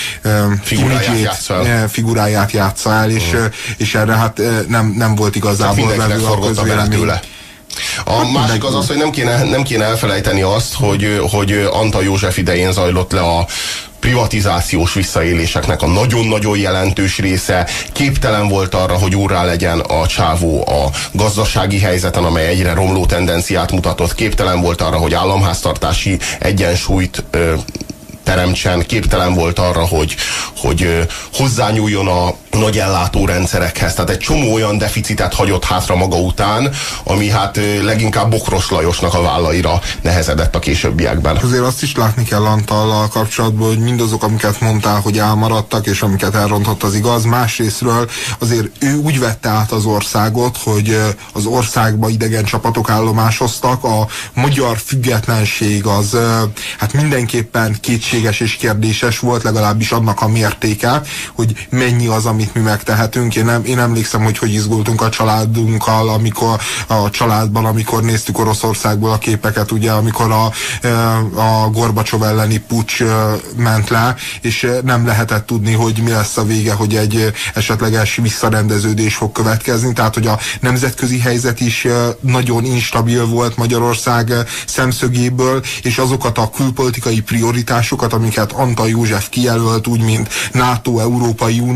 figuráját játsza el, és erre hát nem volt igazából vevő a közvélemény. A másik az, hogy nem kéne elfelejteni azt, hogy Antal József idején zajlott le a privatizációs visszaéléseknek a nagyon-nagyon jelentős része. Képtelen volt arra, hogy úrrá legyen a csávó a gazdasági helyzeten, amely egyre romló tendenciát mutatott. Képtelen volt arra, hogy államháztartási egyensúlyt teremtsen, képtelen volt arra, hogy hozzányúljon a nagy ellátórendszerekhez. Tehát egy csomó olyan deficitet hagyott hátra maga után, ami hát leginkább Bokros Lajosnak a vállaira nehezedett a későbbiekben. Azért azt is látni kell Antallal kapcsolatban, hogy mindazok, amiket mondtál, hogy elmaradtak, és amiket elrontott, az igaz. Másrésztről azért ő úgy vette át az országot, hogy az országba idegen csapatok állomásoztak. A magyar függetlenség az hát mindenképpen kétséges és kérdéses volt, legalábbis annak a mértéke, hogy mennyi az, amit mi megtehetünk. Én emlékszem, hogy izgultunk a családunkkal, amikor néztük Oroszországból a képeket, ugye, amikor a Gorbacsov elleni puccs ment le, és nem lehetett tudni, hogy mi lesz a vége, hogy egy esetleges visszarendeződés fog következni. Tehát, hogy a nemzetközi helyzet is nagyon instabil volt Magyarország szemszögéből, és azokat a külpolitikai prioritásokat, amiket Antal József kijelölt, úgy mint NATO, Európai Unió,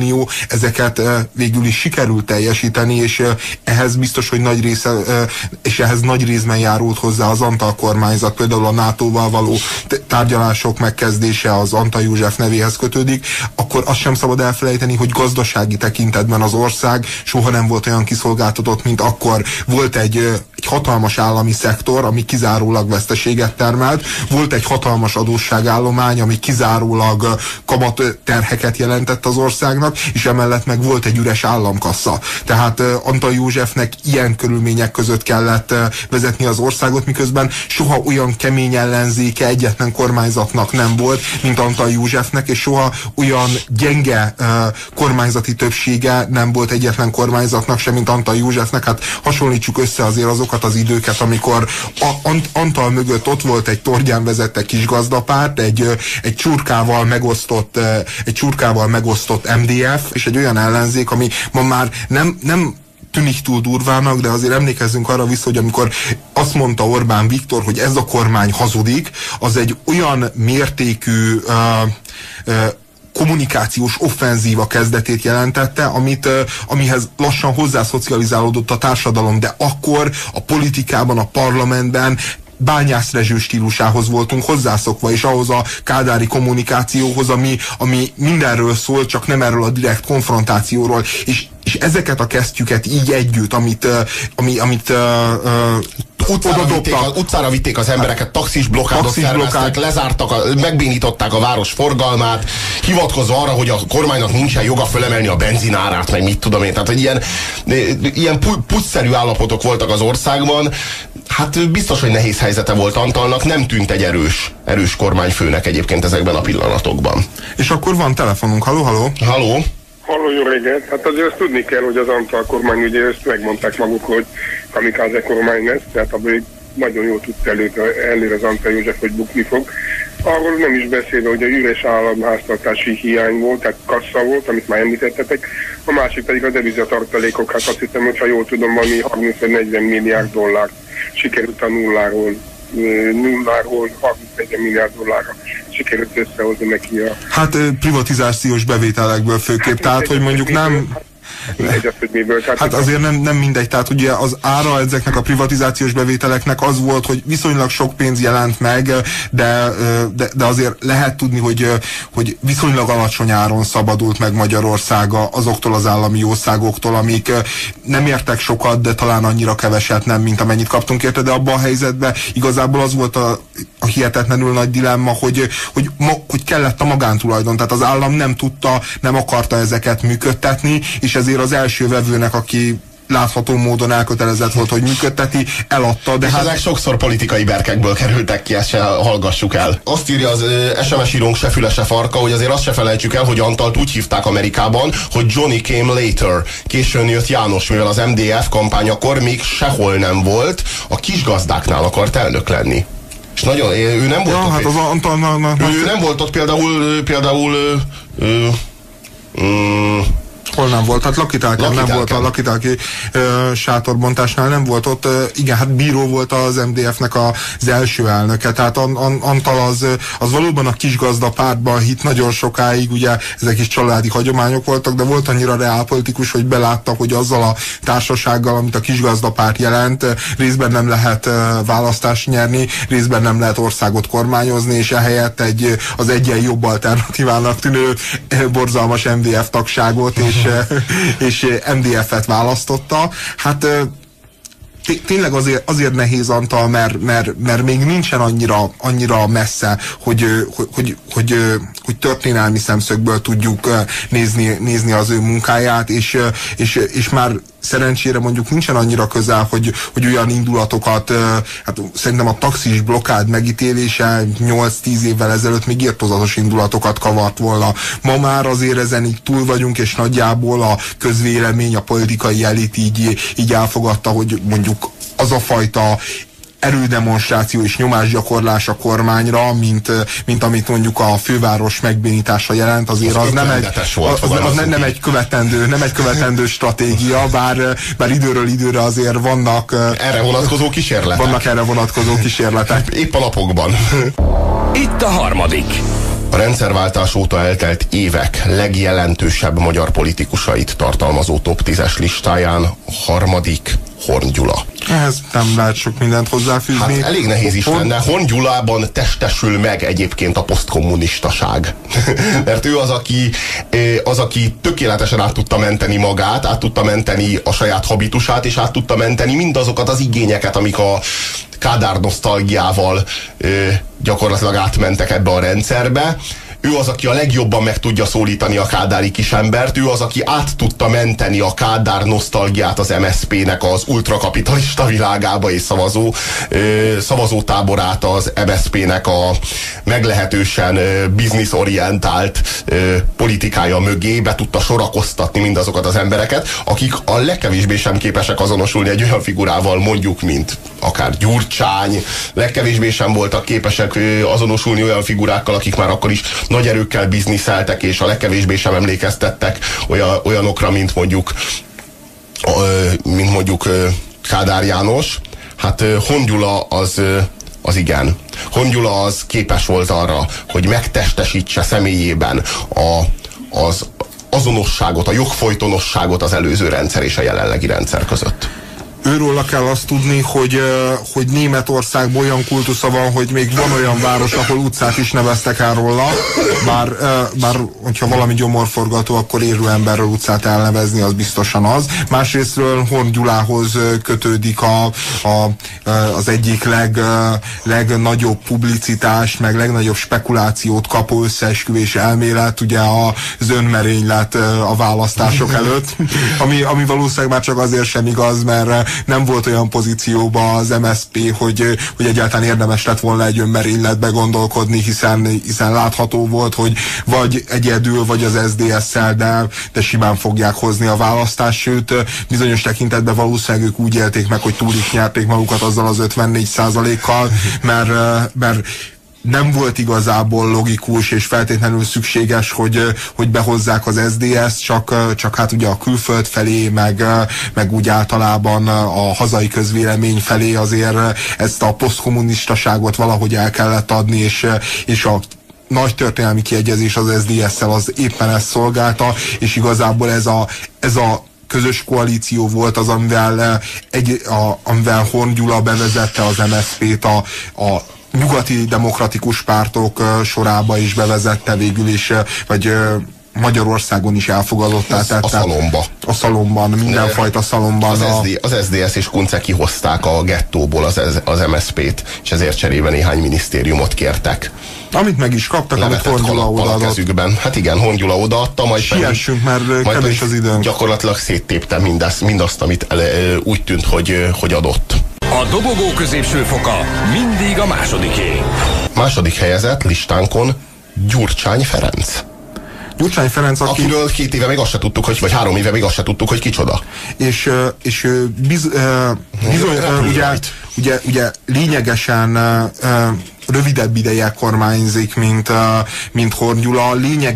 ezeket végül is sikerült teljesíteni, és ehhez biztos, hogy nagy része, és ehhez nagy részben járult hozzá az Antall kormányzat, például a NATO-val való tárgyalások megkezdése az Antall József nevéhez kötődik, akkor azt sem szabad elfelejteni, hogy gazdasági tekintetben az ország soha nem volt olyan kiszolgáltatott, mint akkor. Volt egy hatalmas állami szektor, ami kizárólag veszteséget termelt, volt egy hatalmas adósságállomány, ami kizárólag kamatterheket jelentett az országnak, és emellett meg volt egy üres államkassa. Tehát Antall Józsefnek ilyen körülmények között kellett vezetni az országot, miközben soha olyan kemény ellenzéke egyetlen kormányzatnak nem volt, mint Antall Józsefnek, és soha olyan gyenge kormányzati többsége nem volt egyetlen kormányzatnak sem, mint Antall Józsefnek. Hát hasonlítsuk össze azért azokat az időket, amikor Antall mögött ott volt egy torgyán vezette kisgazdapárt, egy csurkával megosztott MDF, és egy olyan ellenzék, ami ma már nem tűnik túl durvának, de azért emlékezzünk arra vissza, hogy amikor azt mondta Orbán Viktor, hogy ez a kormány hazudik, az egy olyan mértékű kommunikációs offenzíva kezdetét jelentette, amihez lassan hozzászocializálódott a társadalom, de akkor a politikában, a parlamentben Bányász Rezső stílusához voltunk hozzászokva, és ahhoz a kádári kommunikációhoz, ami mindenről szól, csak nem erről a direkt konfrontációról, és ezeket a kesztyüket így együtt, amit utcára vitték az embereket, taxis blokkádot szerveztek, lezártak, megbénították a város forgalmát, hivatkozva arra, hogy a kormánynak nincsen joga fölemelni a benzinárát, meg mit tudom én. Tehát, hogy ilyen pucszerű állapotok voltak az országban. Hát biztos, hogy nehéz helyzete volt Antallnak, nem tűnt egy erős kormányfőnek egyébként ezekben a pillanatokban. És akkor van telefonunk. Halló, halló? Halló? Halló, jó reggelt. Hát azért azt tudni kell, hogy az Antall kormány, ugye ezt megmondták maguk, hogy kamikáze kormány lesz, tehát abból nagyon jól tudta előre az Antall József, hogy bukni fog. Arról nem is beszélve, hogy a üres államháztartási hiány volt, tehát kassa volt, amit már említettetek. A másik pedig a devizatartalékok, hát azt hiszem, hogyha jól tudom, valami 30-40 milliárd dollár sikerült a nulláról 30 milliárd dollárra sikerült összehozni neki a... Hát privatizációs bevételekből főképp, tehát hogy mondjuk nem... Hát azért nem mindegy, tehát ugye az ára ezeknek a privatizációs bevételeknek az volt, hogy viszonylag sok pénz jelent meg, de azért lehet tudni, hogy viszonylag alacsony áron szabadult meg Magyarország azoktól az állami jószágoktól, amik nem értek sokat, de talán annyira keveset nem, mint amennyit kaptunk érte, de abban a helyzetben igazából az volt a hihetetlenül nagy dilemma, hogy kellett a magántulajdon, tehát az állam nem akarta ezeket működtetni, és ezért az első vevőnek, aki látható módon elkötelezett volt, hogy működteti, eladta. De és ezek sokszor politikai berkekből kerültek ki, ezt se hallgassuk el. Azt írja az SMS írónk se füle, se farka, hogy azért azt se felejtsük el, hogy Antallt úgy hívták Amerikában, hogy Johnny came later. Későn jött János, mivel az MDF kampányakor még sehol nem volt, a kisgazdáknál akart elnök lenni. És nagyon, ő nem volt ott. Hát az Antallnak... Ő nem volt ott például hol nem volt? Hát Lakitelken nem volt, a Lakitelki sátorbontásnál nem volt ott. Igen, hát bíró volt az MDF-nek az első elnöke. Tehát Antall az valóban a kisgazda pártban hitt nagyon sokáig, ugye ezek is családi hagyományok voltak, de volt annyira reálpolitikus, hogy belátta, hogy azzal a társasággal, amit a kisgazda párt jelent, részben nem lehet választást nyerni, részben nem lehet országot kormányozni, és ehelyett az egyen jobb alternatívának tűnő borzalmas MDF tagságot és MDF-et választotta. Hát tényleg azért nehéz Antall, mert még nincsen annyira messze, hogy történelmi szemszögből tudjuk nézni az ő munkáját, és már szerencsére mondjuk nincsen annyira közel, hogy olyan indulatokat, hát szerintem a taxis blokkád megítélése 8-10 évvel ezelőtt még irtózatos indulatokat kavart volna. Ma már azért ezen így túl vagyunk, és nagyjából a közvélemény, a politikai elit így elfogadta, hogy mondjuk az a fajta erődemonstráció és nyomásgyakorlás a kormányra, mint amit mondjuk a főváros megbénítása jelent, azért az nem egy követendő stratégia, bár időről időre azért vannak erre vonatkozó kísérletek. Vannak erre vonatkozó kísérletek. Épp a lapokban. Itt a harmadik. A rendszerváltás óta eltelt évek legjelentősebb magyar politikusait tartalmazó top 10-es listáján a harmadik Horn Gyula. Ehhez nem lehet sok mindent hozzáfűzni. Hát elég nehéz is lenne. Horn Gyulában testesül meg egyébként a posztkommunistaság. Mert ő az, aki tökéletesen át tudta menteni magát, át tudta menteni a saját habitusát, és át tudta menteni mindazokat az igényeket, amik a Kádár nosztalgiával gyakorlatilag átmentek ebbe a rendszerbe. Ő az, aki a legjobban meg tudja szólítani a kádári kisembert, ő az, aki át tudta menteni a Kádár nosztalgiát az MSZP-nek az ultrakapitalista világába, és szavazótáborát az MSZP-nek a meglehetősen bizniszorientált politikája mögé be tudta sorakoztatni mindazokat az embereket, akik a legkevésbé sem képesek azonosulni egy olyan figurával, mondjuk, mint akár Gyurcsány, legkevésbé sem voltak képesek azonosulni olyan figurákkal, akik már akkor is nagy erőkkel bizniszeltek, és a legkevésbé sem emlékeztettek olyanokra, mint mondjuk Kádár János. Hát Horn Gyula az igen. Horn Gyula az képes volt arra, hogy megtestesítse személyében az azonosságot, a jogfolytonosságot az előző rendszer és a jelenlegi rendszer között. Őróla kell azt tudni, hogy Németországban olyan kultusza van, hogy még van olyan város, ahol utcát is neveztek el róla, bár hogyha valami gyomorforgató, akkor érő emberről utcát elnevezni, az biztosan az. Másrésztről Horn Gyulához kötődik az egyik legnagyobb publicitást, meg legnagyobb spekulációt kapó összeesküvés elmélet, ugye az önmerénylet a választások előtt, ami valószínűleg már csak azért sem igaz, mert nem volt olyan pozícióban az MSZP, hogy egyáltalán érdemes lett volna egy önmerényletbe gondolkodni, hiszen látható volt, hogy vagy egyedül, vagy az SZDSZ-szel, de simán fogják hozni a választást, sőt, bizonyos tekintetben valószínűleg ők úgy élték meg, hogy túl is nyerték magukat azzal az 54%-kal, mert nem volt igazából logikus és feltétlenül szükséges, hogy behozzák az SZDSZ-t, csak hát ugye a külföld felé, meg úgy általában a hazai közvélemény felé azért ezt a posztkommunistaságot valahogy el kellett adni, és a nagy történelmi kiegyezés az SZDSZ-szel az éppen ezt szolgálta, és igazából ez a közös koalíció volt az, amivel Horn Gyula bevezette az MSZP-t a nyugati demokratikus pártok sorába is bevezette végül is, vagy Magyarországon is elfogadottá tette. A szalomba. A szalomban, mindenfajta szalomban. Az SZDSZ és Kunce kihozták a gettóból az MSZP-t, és ezért cserébe néhány minisztériumot kértek. Amit meg is kaptak, amit Horn Gyula odaadott. Hát igen, Horn Gyula odaadta, majd siessünk, mert kevés az időnk. Gyakorlatilag széttépte mindazt, amit úgy tűnt, hogy adott. A dobogó középső foka mindig a másodiké. Második helyezett listánkon Gyurcsány Ferenc. Gyurcsány Ferenc, akiről 2 éve még azt se tudtuk, vagy 3 éve még azt se tudtuk, hogy kicsoda. És ugye lényegesen rövidebb ideje kormányzik, mint Horn Gyula,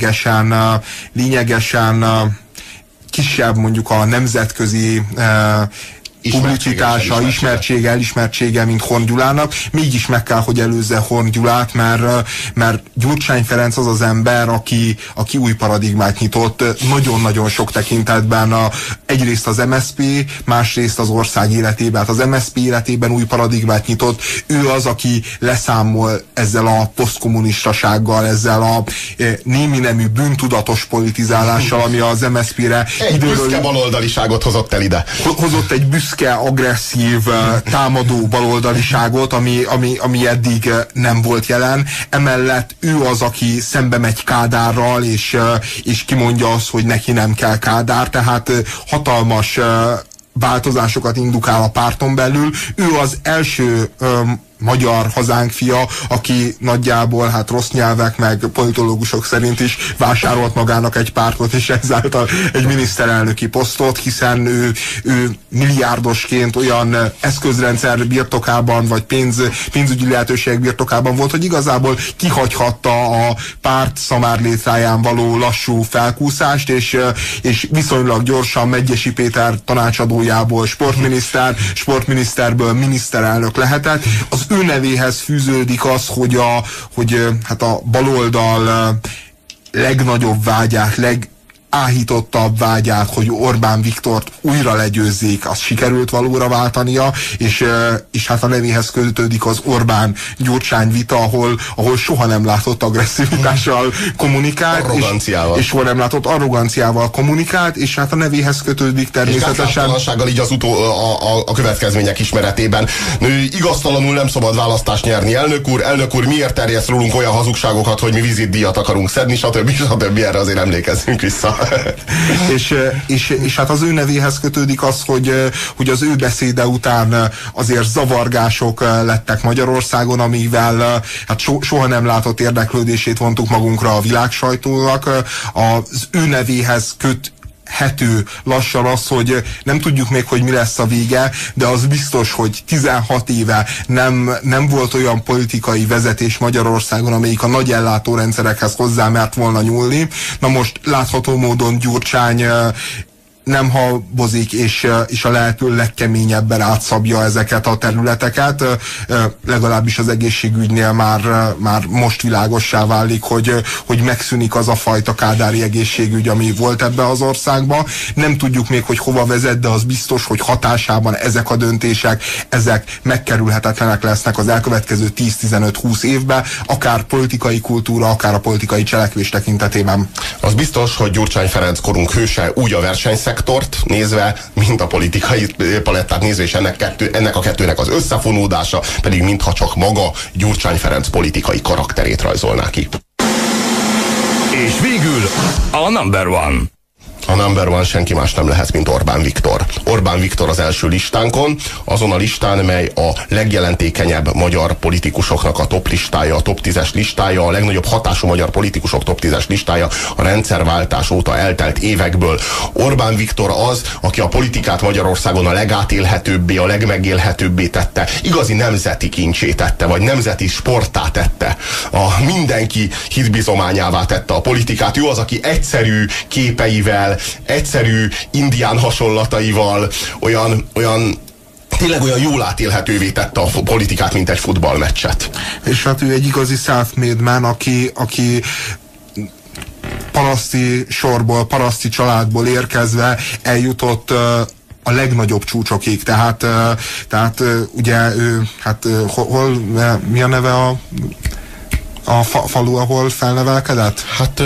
lényegesen kisebb mondjuk a nemzetközi publicitása, elismertsége, mint Horn Gyulának, mégis meg kell, hogy előzze Horn Gyulát, mert Gyurcsány Ferenc az az ember, aki új paradigmát nyitott nagyon-nagyon sok tekintetben, egyrészt az MSZP, másrészt az ország életében. Hát az MSZP életében új paradigmát nyitott, ő az, aki leszámol ezzel a posztkommunistasággal, ezzel a némi nemű bűntudatos politizálással, ami az MSZP-re egy büszke baloldaliságot hozott el ide. Hozott egy büszke, agresszív, támadó baloldaliságot, ami eddig nem volt jelen. Emellett ő az, aki szembe megy Kádárral, és kimondja azt, hogy neki nem kell Kádár, tehát hatalmas változásokat indukál a párton belül. Ő az első magyar hazánk fia, aki nagyjából, hát rossz nyelvek, meg politológusok szerint is vásárolt magának egy pártot, és ezáltal egy miniszterelnöki posztot, hiszen ő milliárdosként olyan eszközrendszer birtokában, vagy pénzügyi lehetőségek birtokában volt, hogy igazából kihagyhatta a párt szamárlétráján való lassú felkúszást, és viszonylag gyorsan Medgyessy Péter tanácsadójából sportminiszterből miniszterelnök lehetett. Az az ő nevéhez fűződik az, hogy hát a baloldal legnagyobb vágyát, áhítottabb vágyát, hogy Orbán Viktort újra legyőzzék, azt sikerült valóra váltania, és hát a nevéhez kötődik az Orbán-Gyurcsány vita, ahol soha nem látott agresszivitással kommunikált, és soha nem látott arroganciával kommunikált, és hát a nevéhez kötődik természetesen. És így a következmények ismeretében. Igaztalanul nem szabad választást nyerni, elnök úr, miért terjeszt rólunk olyan hazugságokat, hogy mi vizitdíjat akarunk szedni, stb. Erre azért emlékezzünk vissza. és hát az ő nevéhez kötődik az, hogy az ő beszéde után azért zavargások lettek Magyarországon, amivel hát soha nem látott érdeklődését vontuk magunkra a világsajtónak. Az ő nevéhez köthető lassan az, hogy nem tudjuk még, hogy mi lesz a vége, de az biztos, hogy 16 éve nem volt olyan politikai vezetés Magyarországon, amelyik a nagy ellátórendszerekhez hozzá mert volna nyúlni. Na most látható módon Gyurcsány nem habozik, és a lehető legkeményebben átszabja ezeket a területeket. Legalábbis az egészségügynél már most világossá válik, hogy megszűnik az a fajta kádári egészségügy, ami volt ebbe az országba. Nem tudjuk még, hogy hova vezet, de az biztos, hogy hatásában ezek a döntések, ezek megkerülhetetlenek lesznek az elkövetkező 10-15-20 évben, akár politikai kultúra, akár a politikai cselekvés tekintetében. Az biztos, hogy Gyurcsány Ferenc korunk hőse úgy a versenyszektort nézve, mint a politikai palettát nézve, és ennek a kettőnek az összefonódása pedig mintha csak maga Gyurcsány Ferenc politikai karakterét rajzolná ki. És végül a number one. A number one senki más nem lehet, mint Orbán Viktor. Orbán Viktor az első listánkon, azon a listán, mely a legjelentékenyebb magyar politikusoknak a top listája, a top 10-es listája, a legnagyobb hatású magyar politikusok top 10-es listája a rendszerváltás óta eltelt évekből. Orbán Viktor az, aki a politikát Magyarországon a legátélhetőbbé, a legmegélhetőbbé tette, igazi nemzeti kincsé tette, vagy nemzeti sporttá tette. A mindenki hitbizományává tette a politikát. Ő az, aki egyszerű képeivel, egyszerű indián hasonlataival tényleg olyan jól átélhetővé tette a politikát, mint egy futballmeccset. És hát ő egy igazi self-made man, aki paraszti sorból, paraszti családból érkezve eljutott a legnagyobb csúcsokig. Tehát ugye ő, hát mi a neve a falu, ahol felnevelkedett? Hát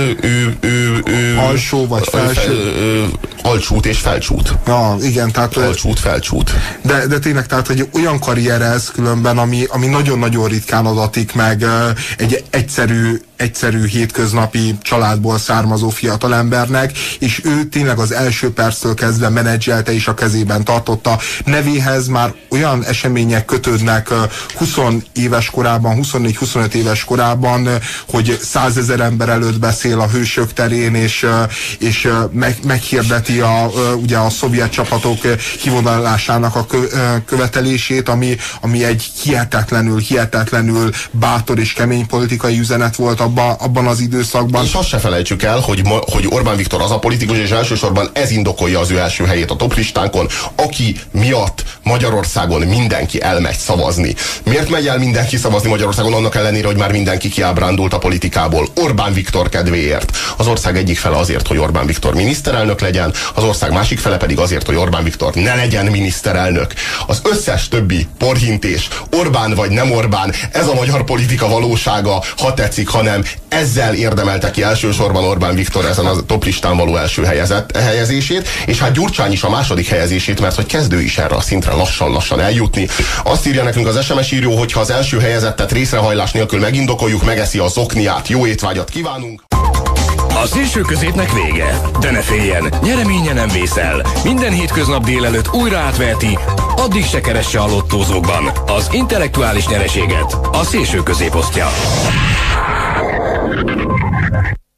alsó vagy felső? Alcsút és felcsút. Ja, igen, tehát... Alcsút, felcsút. De tényleg, tehát egy olyan karrier ez különben, ami nagyon-nagyon ritkán adatik meg egy egyszerű hétköznapi családból származó fiatalembernek, és ő tényleg az első perctől kezdve menedzselte és a kezében tartotta. Nevéhez már olyan események kötődnek 20 éves korában, 24-25 éves korában, hogy 100 000 ember előtt beszél a hősök terén, és meghirdeti ugye a szovjet csapatok kivonulásának a követelését, ami egy hihetetlenül bátor és kemény politikai üzenet volt abban az időszakban. És azt se felejtsük el, hogy Orbán Viktor az a politikus, és elsősorban ez indokolja az ő első helyét a toplistánkon, aki miatt Magyarországon mindenki elmegy szavazni. Miért megy el mindenki szavazni Magyarországon, annak ellenére, hogy már mindenki kiábrándult a politikából? Orbán Viktor kedvéért. Az ország egyik fele azért, hogy Orbán Viktor miniszterelnök legyen, az ország másik fele pedig azért, hogy Orbán Viktor ne legyen miniszterelnök. Az összes többi porhintés, Orbán vagy nem Orbán, ez a magyar politika valósága, ha tetszik, ha nem, ezzel érdemelte ki elsősorban Orbán Viktor ezen a toplistán való első helyezését, és hát Gyurcsány is a második helyezését, mert hogy kezdő is erre a szintre lassan eljutni. Azt írja nekünk az SMS író, hogy ha az első helyezettet részrehajlás nélkül megindokoljuk, megeszi a zokniát. Jó étvágyat kívánunk! A szélső középnek vége, de ne féljen, nyereménye nem vészel. Minden hétköznap délelőtt újra átverti, addig se keresse a lottózókban. Az intellektuális nyereséget a szélső közép osztja.